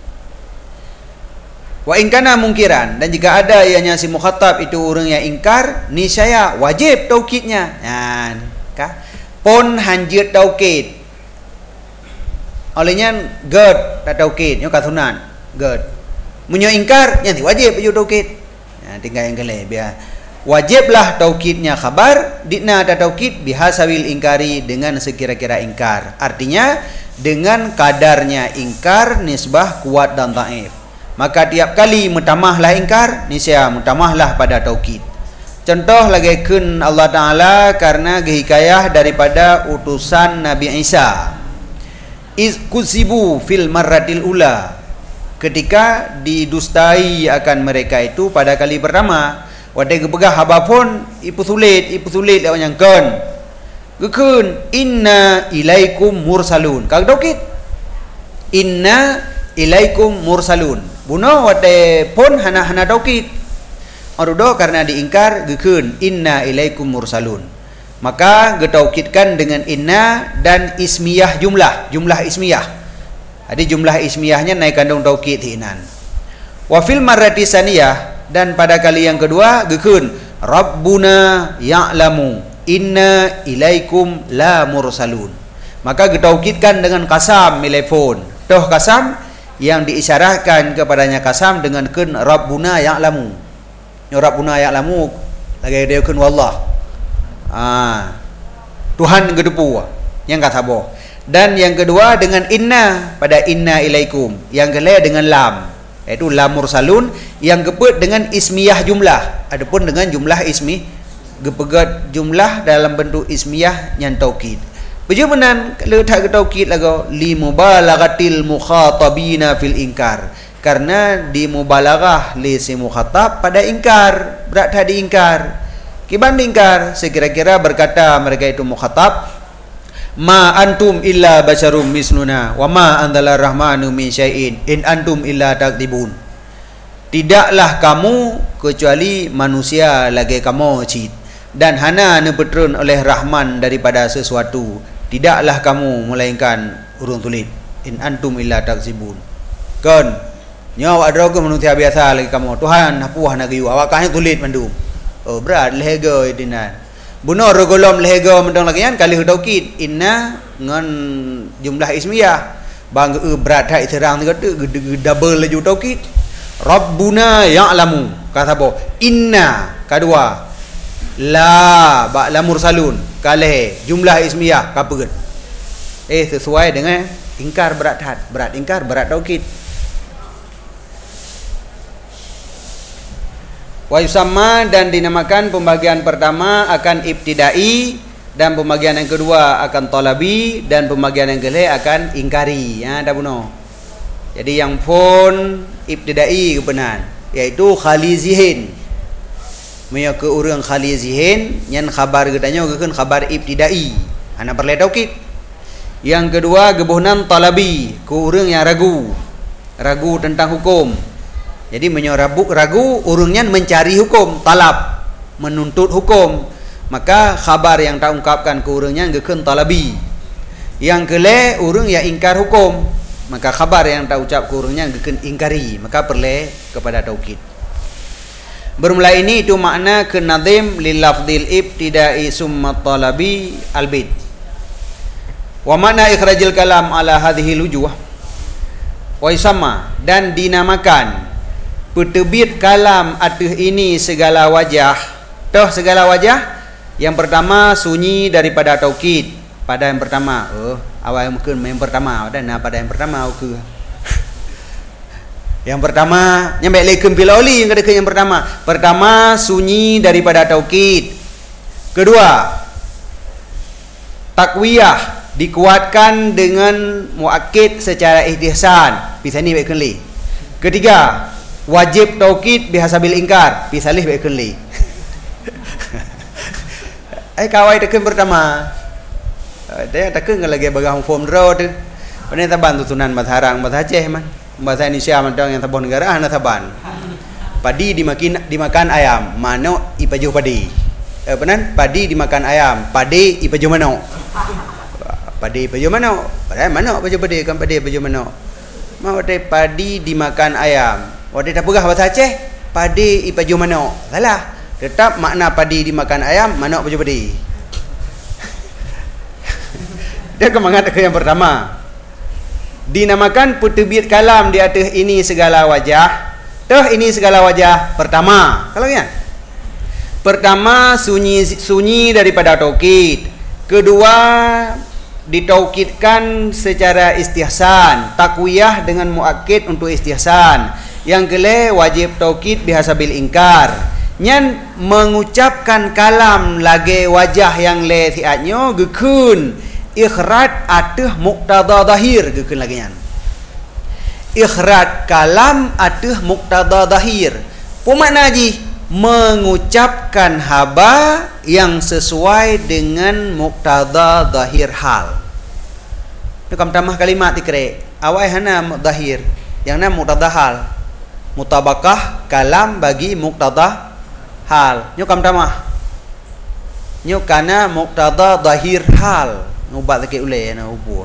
Wa in kana mungkiran, dan jika ada ianya si mukhatab itu orang yang ingkar, niscaya wajib taukidnya. Kan ka pon hanjut taukid. Olehnya God tak taukid nyo kasunan God. Munyo ingkar nyan wajib ju taukid. Nah tinggal yang kele biar wajiblah taukidnya khabar, dina ada taukid bihasawil ingkari dengan sekira-kira ingkar. Artinya dengan kadarnya ingkar nisbah kuat dan dhaif. Maka tiap kali mutamahlah ingkar, niscaya mutamahlah pada taukid. Contoh lagi kun Allah Taala karena hikayah daripada utusan Nabi Isa. Iz kuzibu fil marratil ula. Ketika didustai akan mereka itu pada kali pertama. Wadai gebegah habapun ipu sulit lawan yang kan. Gekun inna ilaikum mursalun. Kag daukit. Inna ilaikum mursalun. Buno wadai pun hana daukit. Arudo karena diingkar gekun inna ilaikum mursalun. Maka getaukitkan dengan inna dan ismiyah jumlah ismiyah. Jadi jumlah ismiyahnya naik kandung taukid hinan. Wa fil marrati saniyah, dan pada kali yang kedua gekun Rabbuna ya'lamu inna ilaikum la mursalun. Maka getaukidkan dengan kasam telepon. Toh kasam yang diisyarahkan kepadanya kasam dengan kun Rabbuna ya'lamu. Rabbuna ya'lamu lagi dia kun wallah. Tuhan gedepu yang kata boh. Dan yang kedua dengan inna pada inna ilaikum. Yang kedua dengan lam, iaitu lam mursalun yang gepet dengan ismiyah jumlah. Adapun dengan jumlah ismi gepegat jumlah dalam bentuk ismiyah yang taukid. Bejumanan kalau tak taukid lagu li mubalaghatil mukhatabina fil inkar. Karena di mubalaghah li si mukhatab pada ingkar, berat tadi ingkar. Kiban ingkar sekira-kira berkata mereka itu mukhatab, ma antum illa basyarum misluna wa ma anzalar rahmanu min syai'in in antum illa takdibun. Tidaklah kamu kecuali manusia lagi kamu cit, dan hana nepetrun oleh Rahman daripada sesuatu. Tidaklah kamu melainkan urung tulit. In antum illa takzibun. Kan nyawa ada ke manusia biasa lagi kamu. Tuhan hapuah nak yu awak kan tulit mandum. Oh berat lehega idinan. Buno rogolom lehega mendang lagi kan kali taukid inna ngan jumlah ismiyah. Bang berat hak serang kata double laju taukid. Rabbuna ya'lamu kata apa? Inna kedua la ba la mursalun kalih jumlah ismiyah kapeun. Sesuai dengan ingkar berat had, berat ingkar berat taukid. Wa yusamma, dan dinamakan pembagian pertama akan ibtidai, dan pembagian yang kedua akan talabi, dan pembagian yang ketiga akan ingkari. Ya, dah buno. Jadi yang pun ibtidai kebenaran iaitu khali zihin. Maya ke urang khali zihin nyan khabar gedanya gekeun khabar ibtidai. Ana perle taukid. Yang kedua gebuhnan talabi, ke urang yang ragu tentang hukum. Jadi ragu urungnya mencari hukum, talab, menuntut hukum. Maka khabar yang tak ungkapkan ke urungnya gekeun talabi. Yang kele urung ya ingkar hukum, maka khabar yang tak ucap ke urungnya gekeun ingkari, maka perle kepada taukid. Bermula ini itu makna kenadim lil lafdil ibtidai summa talabi albid. Wa makna ikhrajil kalam ala hadhihi lujuh wa isama, dan dinamakan petebit kalam atas ini segala wajah. Toh segala wajah. Yang pertama sunyi daripada taukid. Pada yang pertama, awal mungkin yang pertama dan pada yang pertama ke yang pertama nyampe lekem piloli yang kedua yang pertama. Pertama sunyi daripada taukid. Kedua, takwiyah dikuatkan dengan muakkid secara istihsan. Pisani baik kenli. Ketiga, wajib taukid bihasabil ingkar. Pisalih baik kenli. Kawai tekan pertama. Dia tekan lagi bagang form draw tu. Pani taban tutunan matharang mathaceh man. Bahasa Indonesia mandang yang tabon negara anak taban. Padi dimakan ayam, mano ipajuh padi. Benar? Padi dimakan ayam, padi ipajuh mano. Padi ipajuh mano. Padahal mano ipajuh padi, kan padi ipajuh mano. Mau te padi dimakan ayam. Wadi tak pegah bahasa Aceh, padi ipajuh mano. Salah. Tetap makna padi dimakan ayam, mano ipajuh padi. Dia kemangat ke yang pertama. Dinamakan petebit kalam di atas ini segala wajah. Toh ini segala wajah pertama. Kalau ya. Pertama sunyi daripada taukid. Kedua ditaukidkan secara istihsan, takwiyah dengan muakkid untuk istihsan. Yang kele wajib taukid bihasabil ingkar. Nyan mengucapkan kalam lagi wajah yang le siatnya gekun ikhraj atah muqtada zahir gekeun lagi nyan. Ikhraj kalam atah muqtada zahir. Pemakna ji mengucapkan haba yang sesuai dengan muqtada zahir hal. Ni kam tamah kalimat dikre. Awai hana zahir, yang na muqtada hal. Mutabakah kalam bagi muqtada hal. Nyo kam tamah. Nyo kana muqtada zahir hal. Ngubat lagi ulai na ubu.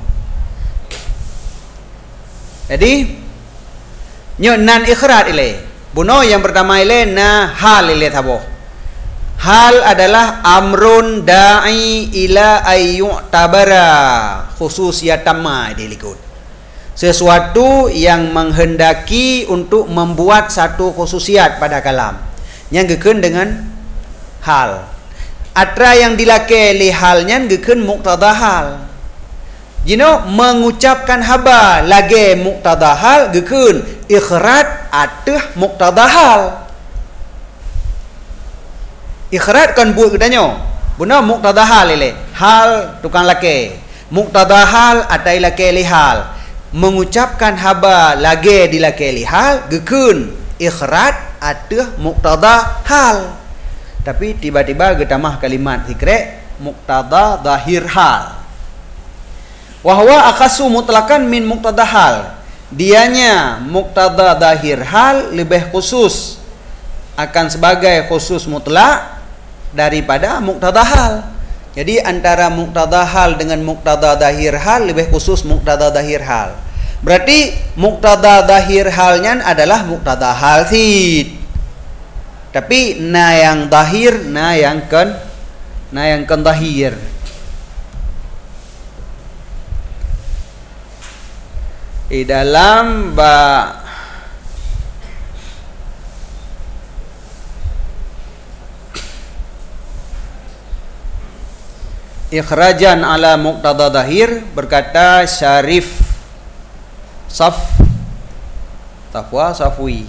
Jadi nyo nan ikhraj ile. Buno yang pertama ile na hal ile tabo. Hal adalah amrun da'i ila ayyu'tabara khususiyatan ma dilikut. Sesuatu yang menghendaki untuk membuat satu khususiat pada kalam. Yang gekeun dengan hal. Atra yang dilake li halnya gekeun muqtada hal. Jino mengucapkan haba lage muqtada hal gekeun ikhraj atah muqtada hal. Ikhraj kan buat kedanyo. Buna muqtada hal ile. Hal tukang lake. Muqtada hal atai lake li hal. Mengucapkan haba lage dilake li hal gekeun ikhraj atah muqtada hal. Tapi tiba-tiba getamah kalimat zikre muqtada zahir hal. Wa huwa akhasu mutlaqan min muqtada hal. Dianya muqtada zahir hal lebih khusus, akan sebagai khusus mutlak daripada muqtada hal. Jadi antara muqtada hal dengan muqtada zahir hal lebih khusus muqtada zahir hal. Berarti muqtada zahir halnya adalah muqtada hal sid. Tapi na yang zahir, na yang kan zahir. Di dalam ikhrajan ala muqtada zahir berkata Syarif Safwi.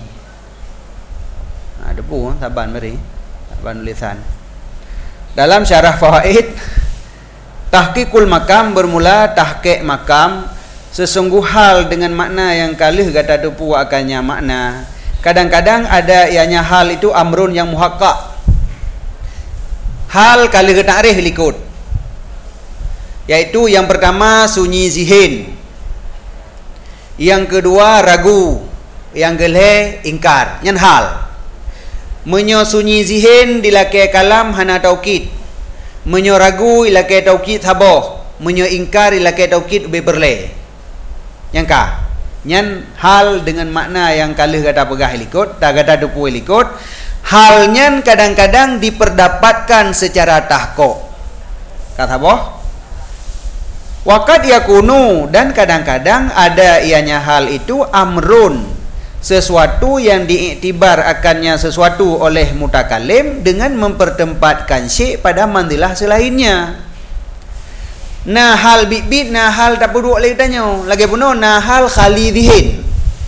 Debu taban mari taban tulisan dalam syarah fawaid. Tahqiqul makam bermula tahqiq makam sesungguh hal dengan makna yang kalih kata depu akannya makna. Kadang-kadang ada ianya hal itu amrun yang muhaqqaq. Hal kalih ta'rif likut, yaitu yang pertama sunyi zihin, yang kedua ragu, yang gelhe ingkar nyan hal. Menyo sunyi zihin dilakai kalam hana taukid. Menyo ragu ilakai taukid haboh. Menyo ingkar ilakai taukid beberle. Yang ka nyan hal dengan makna yang kalih kata pegah likut, tak kata dupu likut. Hal nyan kadang-kadang diperdapatkan secara tahqiq. Kata boh? Waqad yakunu, dan kadang-kadang ada ianya hal itu amrun, sesuatu yang diiktibar akannya sesuatu oleh mutakalim dengan mempertempatkan syai' pada manzilah selainnya. Nah hal bit-bit, nah hal tak perlu lagi tanya. Lagi pun nah hal khali zihin.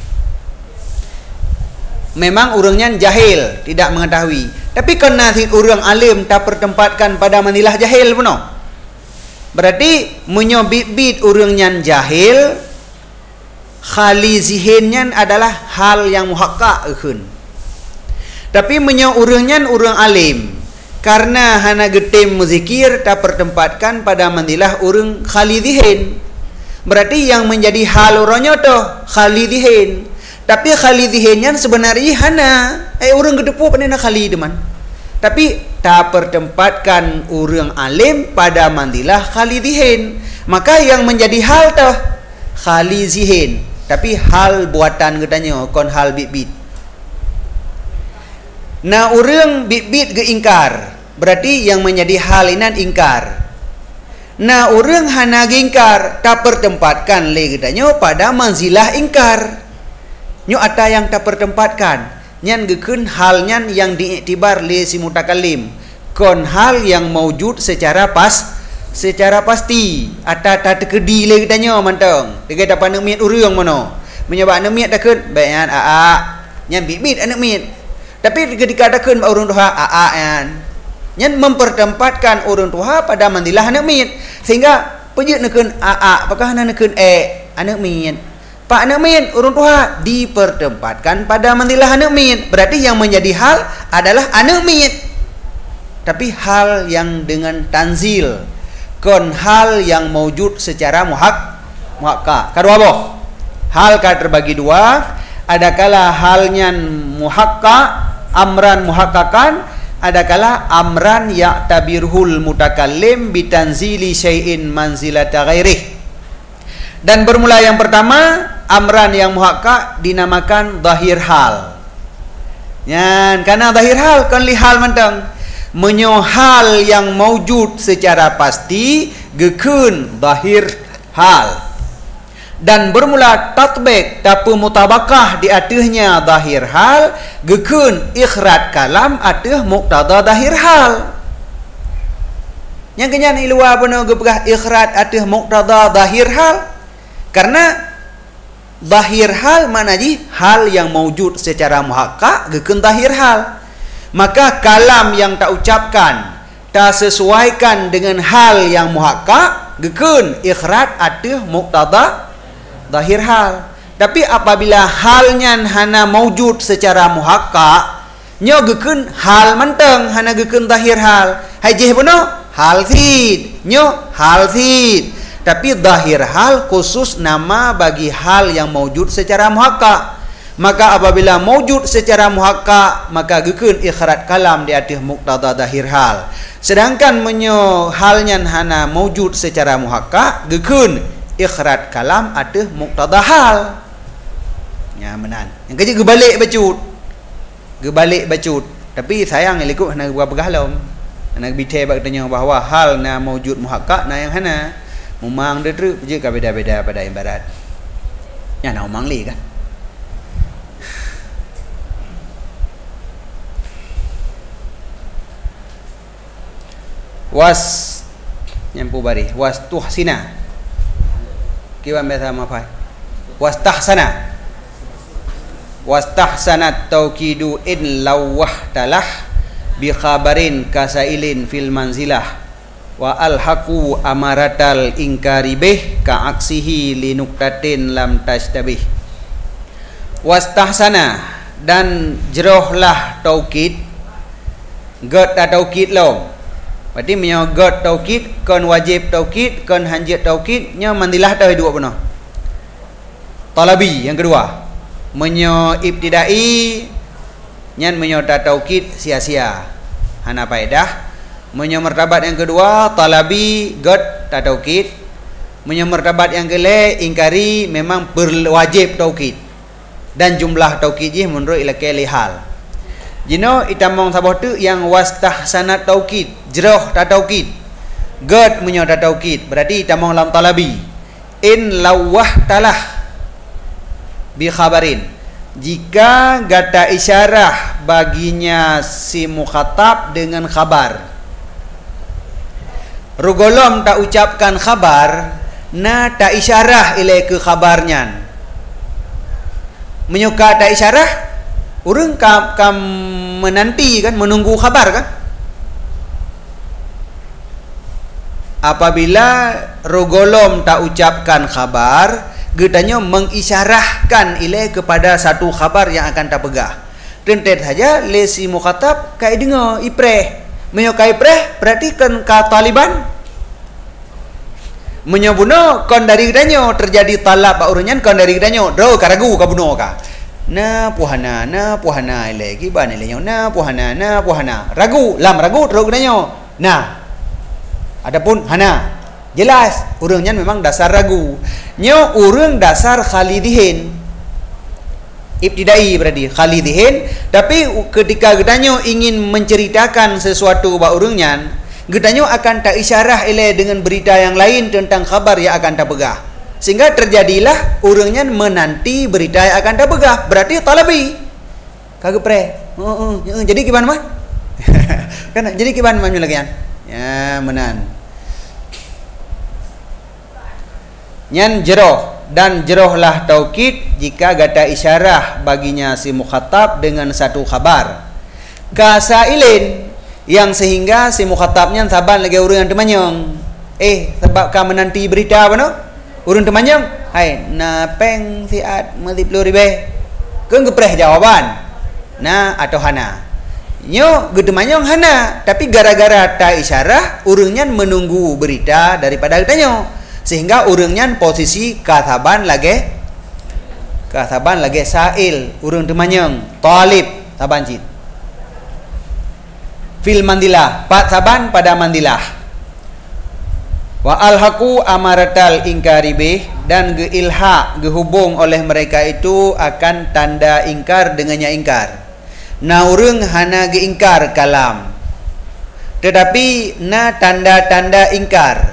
Memang orangnya jahil, tidak mengetahui. Tapi kerana orang alim tak pertempatkan pada manzilah jahil pun. Berarti menyobit-bit orangnya jahil, khali zihinnya adalah hal yang muhakkak akhun. Tapi orangnya orang alim, karena hana getim muzikir tak pertempatkan pada manzilah orang khali zihin. Berarti yang menjadi hal orangnya tu khali zihin. Tapi khali zihinnya sebenarnya hana orang gedepu pandai khali deman. Tapi tak pertempatkan orang alim pada manzilah khali zihin. Maka yang menjadi hal tu khali zihin, tapi hal buatan katanya kon hal bit-bit. Nah orang bit-bit ke ingkar, berarti yang menjadi hal inan ingkar. Nah orang hana ingkar tak pertempatkan le katanya pada manzilah ingkar. Nyo ada yang tak pertempatkan nyan gekun hal nyan yang diiktibar le si mutakalim kon hal yang maujud secara pasti ata tak terkedi le katanya mantang dekat dapat nak miat urang mana menyebab nak miat dakun bayan nyan bit anak miat. Tapi ketika dakun orang tuha yan nyan mempertempatkan orang tuha pada manzilah anak miat, sehingga pejut nakun apakah nakun anak miat. Pak anak miat orang tua dipertempatkan pada manzilah anak miat. Berarti yang menjadi hal adalah anak miat, tapi hal yang dengan tanzil, kon hal yang maujud secara muhakkak. Kedua boh hal ka terbagi dua. Adakala halnya muhakkak, amran muhakkakan, adakala amran ya'tabirhul mutakallim bitanzili syai'in manzilata ghairih. Dan bermula yang pertama, amran yang muhakkak dinamakan zahir hal. Yan, karena zahir hal kan li hal mentang menyo hal yang maujud secara pasti gekun zahir hal. Dan bermula tatbik tapu mutabakah di atasnya zahir hal gekun ikhrat kalam atas muqtada zahir hal. Yang kenyan ilwa benar gepegah ikhrat atas muqtada zahir hal. Karena zahir hal mana ji hal yang maujud secara muhakkak gekun zahir hal. Maka kalam yang tak ucapkan tak sesuaikan dengan hal yang muhakkak gekun ikhrat atas muqtada zahir hal. Tapi apabila halnya hana maujud secara muhakkak nyo gekun hal menteng hana gekun zahir hal. Hajih puno hal sid nyo hal sid. Tapi zahir hal khusus nama bagi hal yang maujud secara muhakkak. Maka apabila maujud secara muhakkak, maka gekun ikhrat kalam di atas muqtada zahir hal. Sedangkan menyo halnya hana maujud secara muhakkak, gekun ikhrat kalam atas muqtada hal. Ya menan. Yang kecil gebalik bacut. Tapi sayang ikut hana berapa galam. Hana bitai bak tanya bahawa hal na maujud muhakkak na yang hana memang dia terus je ka beda-beda pada ibarat. Ya nak omang li kan. Was nyampu bari was tuhsina. Kiwa biasa mapai. Was tahsana. Was tahsanat tauqidu in lawah talah bi khabarin kasailin fil manzilah. Wa alhaqu amaratal ingkari bih ka aksihi li nuktatin lam tastabih. Wastahsana, dan jerohlah taukid god taukid lo. Berarti menyo god taukid kon wajib taukid kon hanjat taukid nya mandilah tahu dua benar. Talabi yang kedua menyo ibtidai nyan menyo taukid sia-sia hana faedah. Menyo martabat yang kedua talabi god taukid. Menyo martabat yang kele ingkari memang berwajib taukid dan jumlah taukid menurut ilakai lihal. Jino itamong sabah tu yang wastahsanat taukid jeroh taukid god menyo taukid berarti itamong lam talabi in lawah talah bi khabarin jika gata isyarah baginya si mukhatab dengan khabar. Rugolom tak ucapkan khabar na tak isyarah ilai ke khabarnya. Menyuka tak isyarah urang kam menanti kan menunggu khabar kan. Apabila rugolom tak ucapkan khabar getanya mengisyarahkan ilai kepada satu khabar yang akan tak pegah. Rentet saja lesi mukhatab kai dengar ipreh. Menyokai preh berarti kan ka Taliban. Menyobuno kon dari gedanyo terjadi talab ba urunyan kon dari gedanyo dro karagu ka buno ka. Na puhana lagi ban ilenyo na puhana ragu lam ragu dro gedanyo. Nah. Adapun hana jelas urunyan memang dasar ragu. Nyo urang dasar khalidihin. Ibtidai berarti khalidihin, tapi ketika gedanyo ingin menceritakan sesuatu ba urungan, gedanyo akan tak isyarah ilai dengan berita yang lain tentang khabar yang akan tak pegah. Sehingga terjadilah urungan menanti berita yang akan tak pegah. Berarti talabi. Kagak pre. Jadi gimana mah? Kan jadi gimana mah lagi kan? Ya, menan. Nyan jeroh dan jerohlah taukid jika gata isyarah baginya si mukhatab dengan satu khabar kasailin yang sehingga si mukhatabnya saban lagi urang yang temanyong sebab ka menanti berita apa no urang temanyong hai na peng siat multiplu ribe keung gepreh jawaban na atau hana nyo gedemanyong hana tapi gara-gara ta isyarah urangnya menunggu berita daripada getanyo sehingga urangnya posisi kathaban lagi sail urang temanyang talib saban cit fil mandilah pat saban pada mandilah wa alhaqu amaratal ingkaribih dan geilha gehubung oleh mereka itu akan tanda ingkar dengannya ingkar na urang hana geingkar kalam tetapi na tanda-tanda ingkar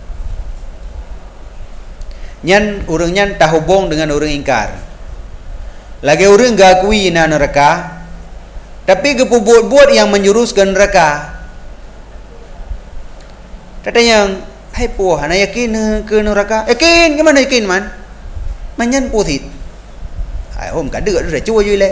nyan urangnya tahubung dengan urang ingkar lagi urang gakui na neraka tapi gepubuat-buat yang menjuruskan neraka katanya hai puh ana yakin ke neraka yakin gimana yakin man manyan puthit hai om kada dah cuy je le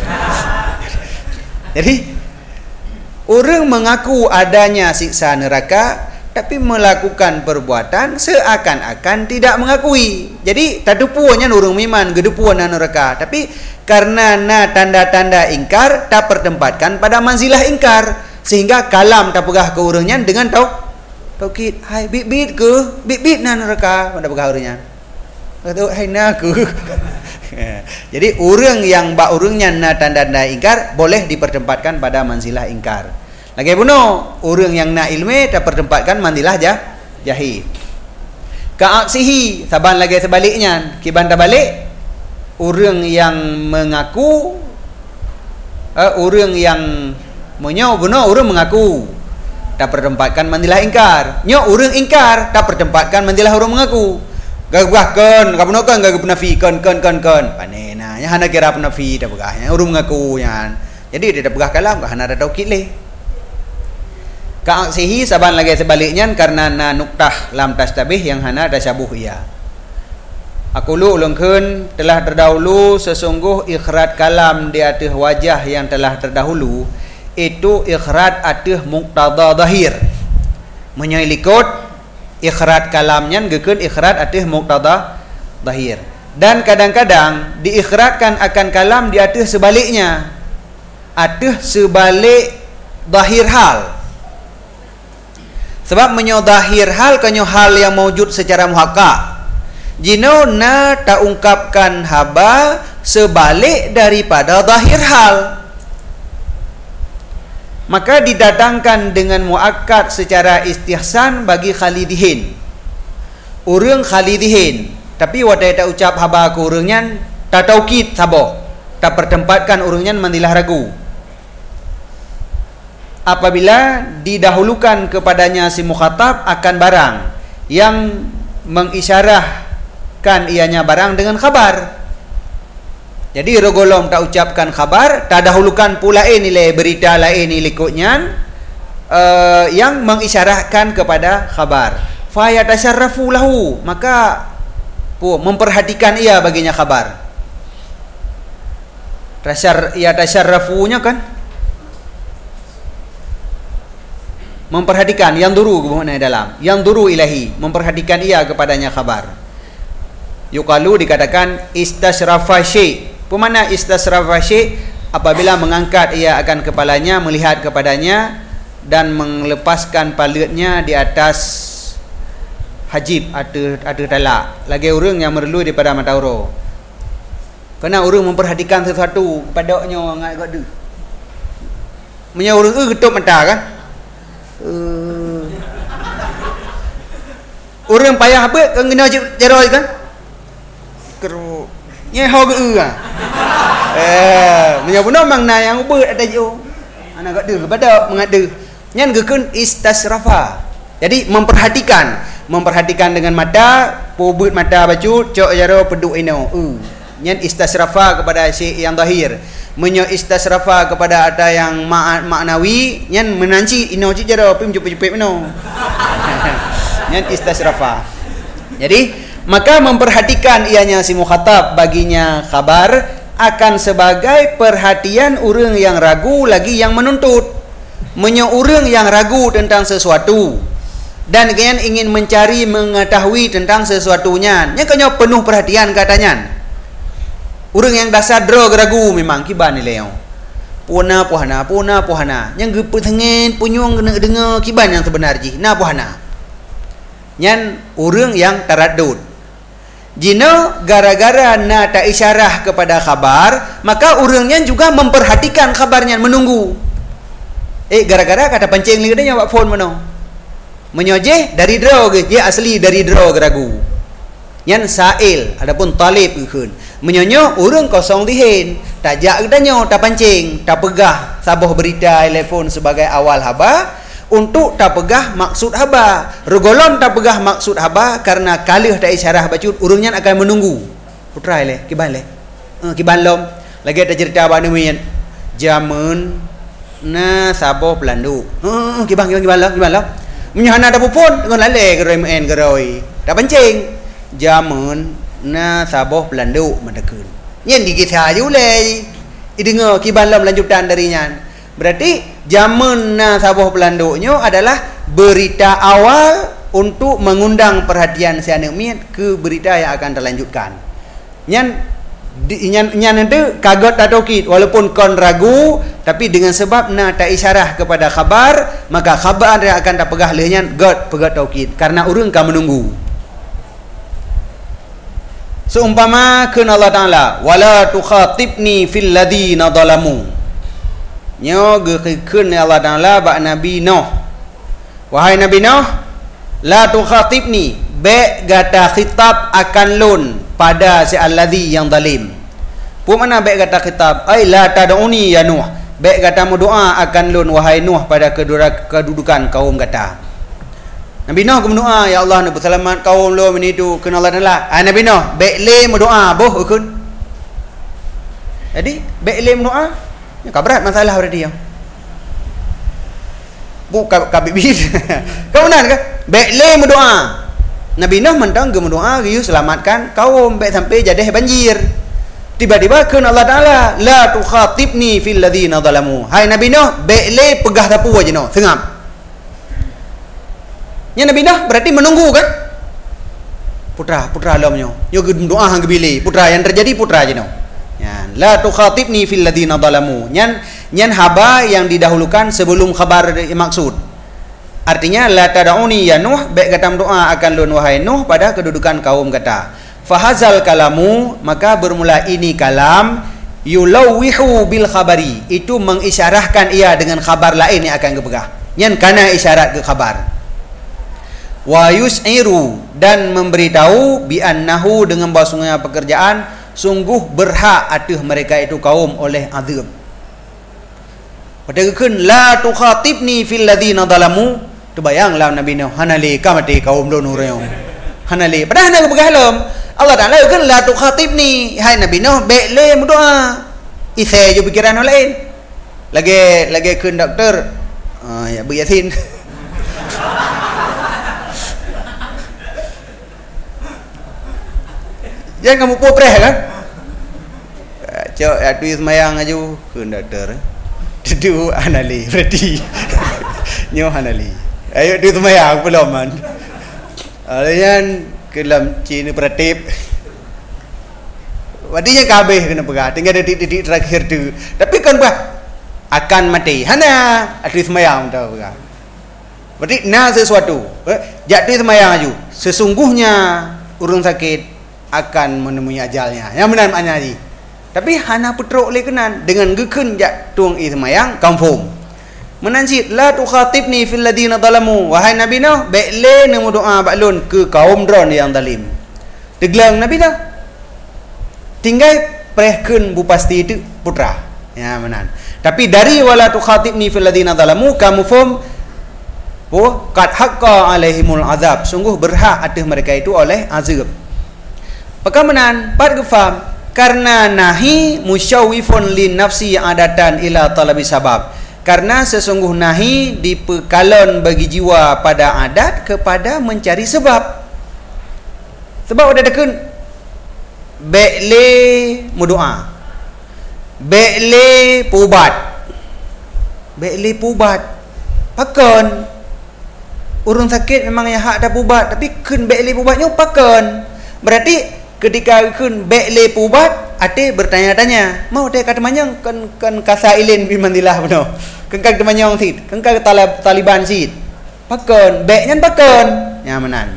jadi orang mengaku adanya siksa neraka tapi melakukan perbuatan seakan-akan tidak mengakui. Jadi tadupuannya urang miman gedupuan neraka, tapi karena tanda-tanda ingkar tak pertempatkan pada manzilah ingkar sehingga kalam tak pegah ke urangnya dengan taukid hai bit ke bit neraka pada pegah urangnya. Kata hai naku. Jadi urang yang ba urangnya tanda-tanda ingkar boleh dipertempatkan pada manzilah ingkar. Lagi bunuh orang yang nak ilmu tak pertempatkan mandilah jahil. Kaaksihi saban lagi sebaliknya kibanta balik orang yang mengaku orang yang menyo bunuh orang mengaku tak pertempatkan mandilah ingkar. Nyo orang ingkar tak pertempatkan mandilah orang mengaku. Gagahkan kabunokan gagah penafi kan panena nya hana kira penafi tak begahnya orang mengaku nya. Jadi dia tak begah kalam hana ada taukid leh. Kaaksihi saban lagi sebaliknya karena nuktah lam tastabih yang hana tasyabuh ia. Aku ulungkeun telah terdahulu sesungguh ikhrat kalam di atas wajah yang telah terdahulu itu ikhrat atas muqtada zahir. Menyelikut ikhrat kalamnya gekeun ikhrat atas muqtada zahir. Dan kadang-kadang diikhratkan akan kalam di atas sebaliknya. Atas sebalik zahir hal. Sebab menyodahir hal kanyo hal yang mewujud secara muhakkak. Jino na tak ungkapkan haba sebalik daripada zahir hal. Maka didatangkan dengan muakkad secara istihsan bagi khalidihin. Urang khalidihin, tapi wadai tak ucap haba ke urangnya, tak taukid sabar, tak pertempatkan urangnya mandilah ragu. Apabila didahulukan kepadanya si mukhatab akan barang yang mengisyarahkan ianya barang dengan khabar. Jadi rogolom tak ucapkan khabar, tak dahulukan pula nilai berita lain ikutnya yang mengisyarahkan kepada khabar. Fa yatasarrafu lahu, maka memperhatikan ia baginya khabar. Yatasarrafunya kan memperhatikan, yang duru kemudian dalam yang duru ilahi, memperhatikan ia kepadanya khabar. Yuqalu dikatakan istasrafa syai'. Pemana istasrafa syai'? Apabila mengangkat ia akan kepalanya, melihat kepadanya dan melepaskan palutnya di atas hajib ada talak. Lagi orang yang merlu daripada matauro. Kena orang memperhatikan sesuatu padanya ngat kat dia. Punya orang ketuk mata kan? Orang payah apa kan kena jaroi kan? Keruk. Nyeho ke ah. Punya pun mang na yang ubah ada jo. Anak kat dia kepada mengada. Nyan gekeun istasrafa. Jadi memperhatikan dengan mata, pobut mata bacut, cok jaro peduk ino. Nyan istasrafa kepada syai' yang zahir. Menyo istasrafa kepada ada yang maknawi, nyan menanci ino cik jaro pim jupit-jupit ino. Nyan istasrafa. Jadi maka memperhatikan ianya si mukhatab baginya khabar akan sebagai perhatian orang yang ragu lagi yang menuntut. Menyo orang yang ragu tentang sesuatu dan kalian ingin mencari mengetahui tentang sesuatunya, nya kanya penuh perhatian katanya. Orang yang dasar drog ragu memang kiban nilai. Puna puhana. Yang gepetengin punyung kena dengar kiban yang sebenar ji. Na puhana. Nyan orang yang taraddud. Jina gara-gara na tak isyarah kepada khabar, maka orangnya juga memperhatikan khabarnya, menunggu. Gara-gara kata pancing ni katanya buat phone mana? Menyojeh dari drog, dia asli dari drog ragu. Nyan sa'il, adapun talib keun. Menyonyo urang kosong dihin, tak jak katanya, tak pancing, tak pegah sabah berita telefon sebagai awal haba untuk tak pegah maksud haba. Regolon tak pegah maksud haba karena kalih tak isyarah bacut, urangnya akan menunggu. Putra le, kiban lom. Lagi ada cerita apa namanya? Jamun na sabah pelandu. Kiban lom. Menyahana ada pupun dengan lale geroi men geroi. Tak pancing. Jamun na sabah pelandu mendekun. Nyen dikisah jule. Dengar kiban lom lanjutan darinya. Berarti jamun na sabah pelanduknya adalah berita awal untuk mengundang perhatian si anak mian ke berita yang akan terlanjutkan. Nyan itu kagot atau kit walaupun kon ragu, tapi dengan sebab na tak isyarah kepada khabar, maka khabar yang akan tak pegah lehnya god pegat taukid karena urang ka menunggu. Seumpama keun Allah Taala wala tukhatibni fil ladina zalamu. Nyo gekeun Allah Taala ba Nabi Nuh. Wahai Nabi Nuh, la tukhatibni, be gata khitab akan lun pada si alladhi yang zalim. Pu mana be kata khitab? Ai la tad'uni ya Nuh. Be kata mu doa akan lun wahai Nuh pada kedudukan kaum kata. Nabi Nuh berdoa, ya Allah nak selamat kaum lo menitu kena Allah Taala. Nabi Nuh be le berdoa boh ukun. Jadi be le berdoa, ya berat masalah berarti ya. Bu kabibir. Kau benar ke? Be le berdoa. Nabi Nuh mentang ge berdoa riu selamatkan kaum be sampai jadi banjir. Tiba-tiba keun Allah Taala, la tukhatibni fil ladzina zalamu. Hai Nabi Nuh, be le pegah sapu aja no, sengap. Nya Nabi Nuh berarti menunggu kan? Putra alamnya. Yo doa hang gebili. Putra yang terjadi putra aja no. Ya, la tukhatibni fil ladzina zalamu. Nyan haba yang didahulukan sebelum khabar maksud. Artinya la tad'uni ya Nuh, baik kata doa akan lun wahai Nuh pada kedudukan kaum kata. Fahazal kalamu, maka bermula ini kalam, yulawihu bil khabari, itu mengisyarahkan ia dengan khabar lain yang akan kepegah. Yang kana isyarat ke khabar. Wa yus'iru, dan memberitahu bi annahu, dengan bahasanya pekerjaan, sungguh berhak atas mereka itu kaum oleh azab. Padahal la tukhatibni fil ladina zalamu, terbayanglah Nabi Nuh hanali kamati kaum donureo. Hanali padahal nak bergalam Allah Taala kan la tukhatibni, hai Nabi Nuh bekle berdoa. Ise je pikiran orang lain. Lagi kun doktor ya Bu Yasin. Jangan kamu popreh kan? Cok atu semayang aju kun doktor. Dudu anali berarti. Nyo anali. Ayo du semayang belum man. Alian kelam Cina Pratip. Wadinya kabeh kena pegah. Tinggal detik-detik terakhir tu. Tapi kan pegah akan mati. Hana atu semayang tahu pegah. Berarti na sesuatu. Jatuh semayang aju. Sesungguhnya urang sakit akan menemui ajalnya. Yang benar maknanya ji. Tapi hana putruk le kenan dengan gekeun jatuh semayang confirm. Menansit la tukhatibni fil ladina zalamu, wahai Nabi Nuh bekle nemu doa baklun ke kaum dron yang zalim. Deglang Nabi Nuh tinggal prehkeun bu pasti itu putra ya menan. Tapi dari wala tukhatibni fil ladina zalamu kamu faham qad haqqa alaihimul azab, sungguh berhak atas mereka itu oleh azab. Pekamenan pat gefam karena nahi musyawifun lin nafsi adatan ila talabi sabab. Karena sesungguh nahi dipekalon bagi jiwa pada adat kepada mencari sebab. Sebab ada dekun bekle mudoa, bekle pubat, bekle pubat. Pakon urang sakit memang yang hak dah pubat, tapi kun bekle pubatnya pakon. Berarti ketika kun bekle pubat, ate bertanya-tanya, mau dia kata manyang kan kasailin bi mandilah beno. Kan kata manyang sit, kan kata Taliban sit. Pakon, beknya pakon. Ya menan.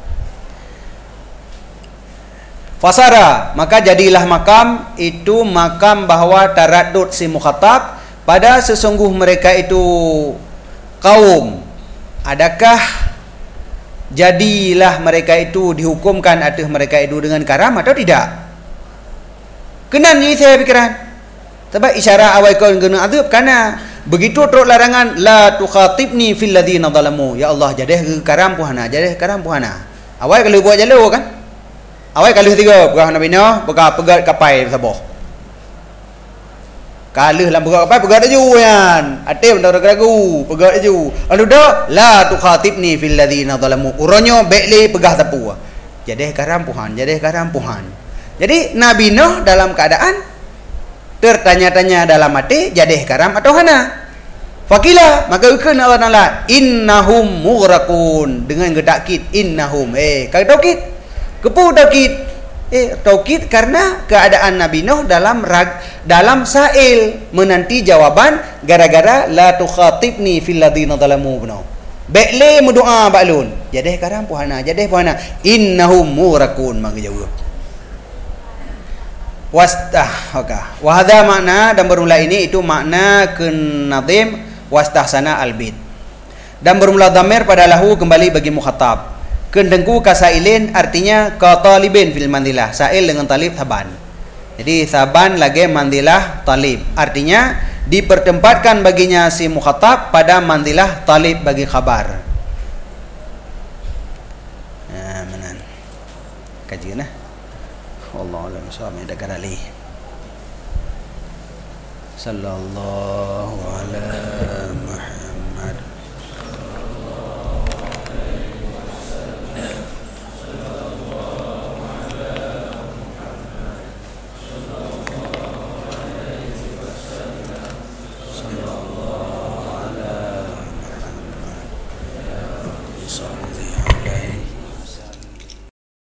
Fasara, maka jadilah makam itu makam bahwa taraddud si mukhatab pada sesungguh mereka itu kaum. Adakah jadilah mereka itu dihukumkan atas mereka itu dengan karam atau tidak? Kenan ni saya pikiran. Sebab isyarat awal kau kena azab karena begitu teruk larangan la tukhatibni fil ladina zalamu. Ya Allah jadih karam puhana, jadih karam puhana. Awal kalau buat jalur kan? Awal kalau tiga pegah Nabi Nuh, pegat kapai saboh. Kalau lam pegat kapai pegat aju kan. Atim dak ragu, pegat aju. Lalu dah la tukhatibni fil ladina zalamu. Uronyo bekle pegah sapu. Jadih karam puhan, jadih karam puhan. Jadi Nabi Nuh dalam keadaan tertanya-tanya dalam hati jadih karam atau hana. Fakila maka ukun Allah Taala innahum mughraqun dengan taukid innahum kau taukid kepu taukid taukid karena keadaan Nabi Nuh dalam sa'il menanti jawaban gara-gara la tukhatibni fil ladina zalamu bno bekle mendoa baklun jadih karam puhana jadih puhana innahum mughraqun maka jawab wahada makna dan bermula ini itu makna kenazim wastahsana albid dan bermula dhamir pada lahu kembali bagi mukhatab kendengku kasailin artinya qatalibin fil mandilah sa'il dengan talib saban. Jadi saban lagi mandilah talib artinya dipertempatkan baginya si mukhatab pada mandilah talib bagi khabar. Menan kajian nah Allah alam suami dakar ali sallallahu alaihi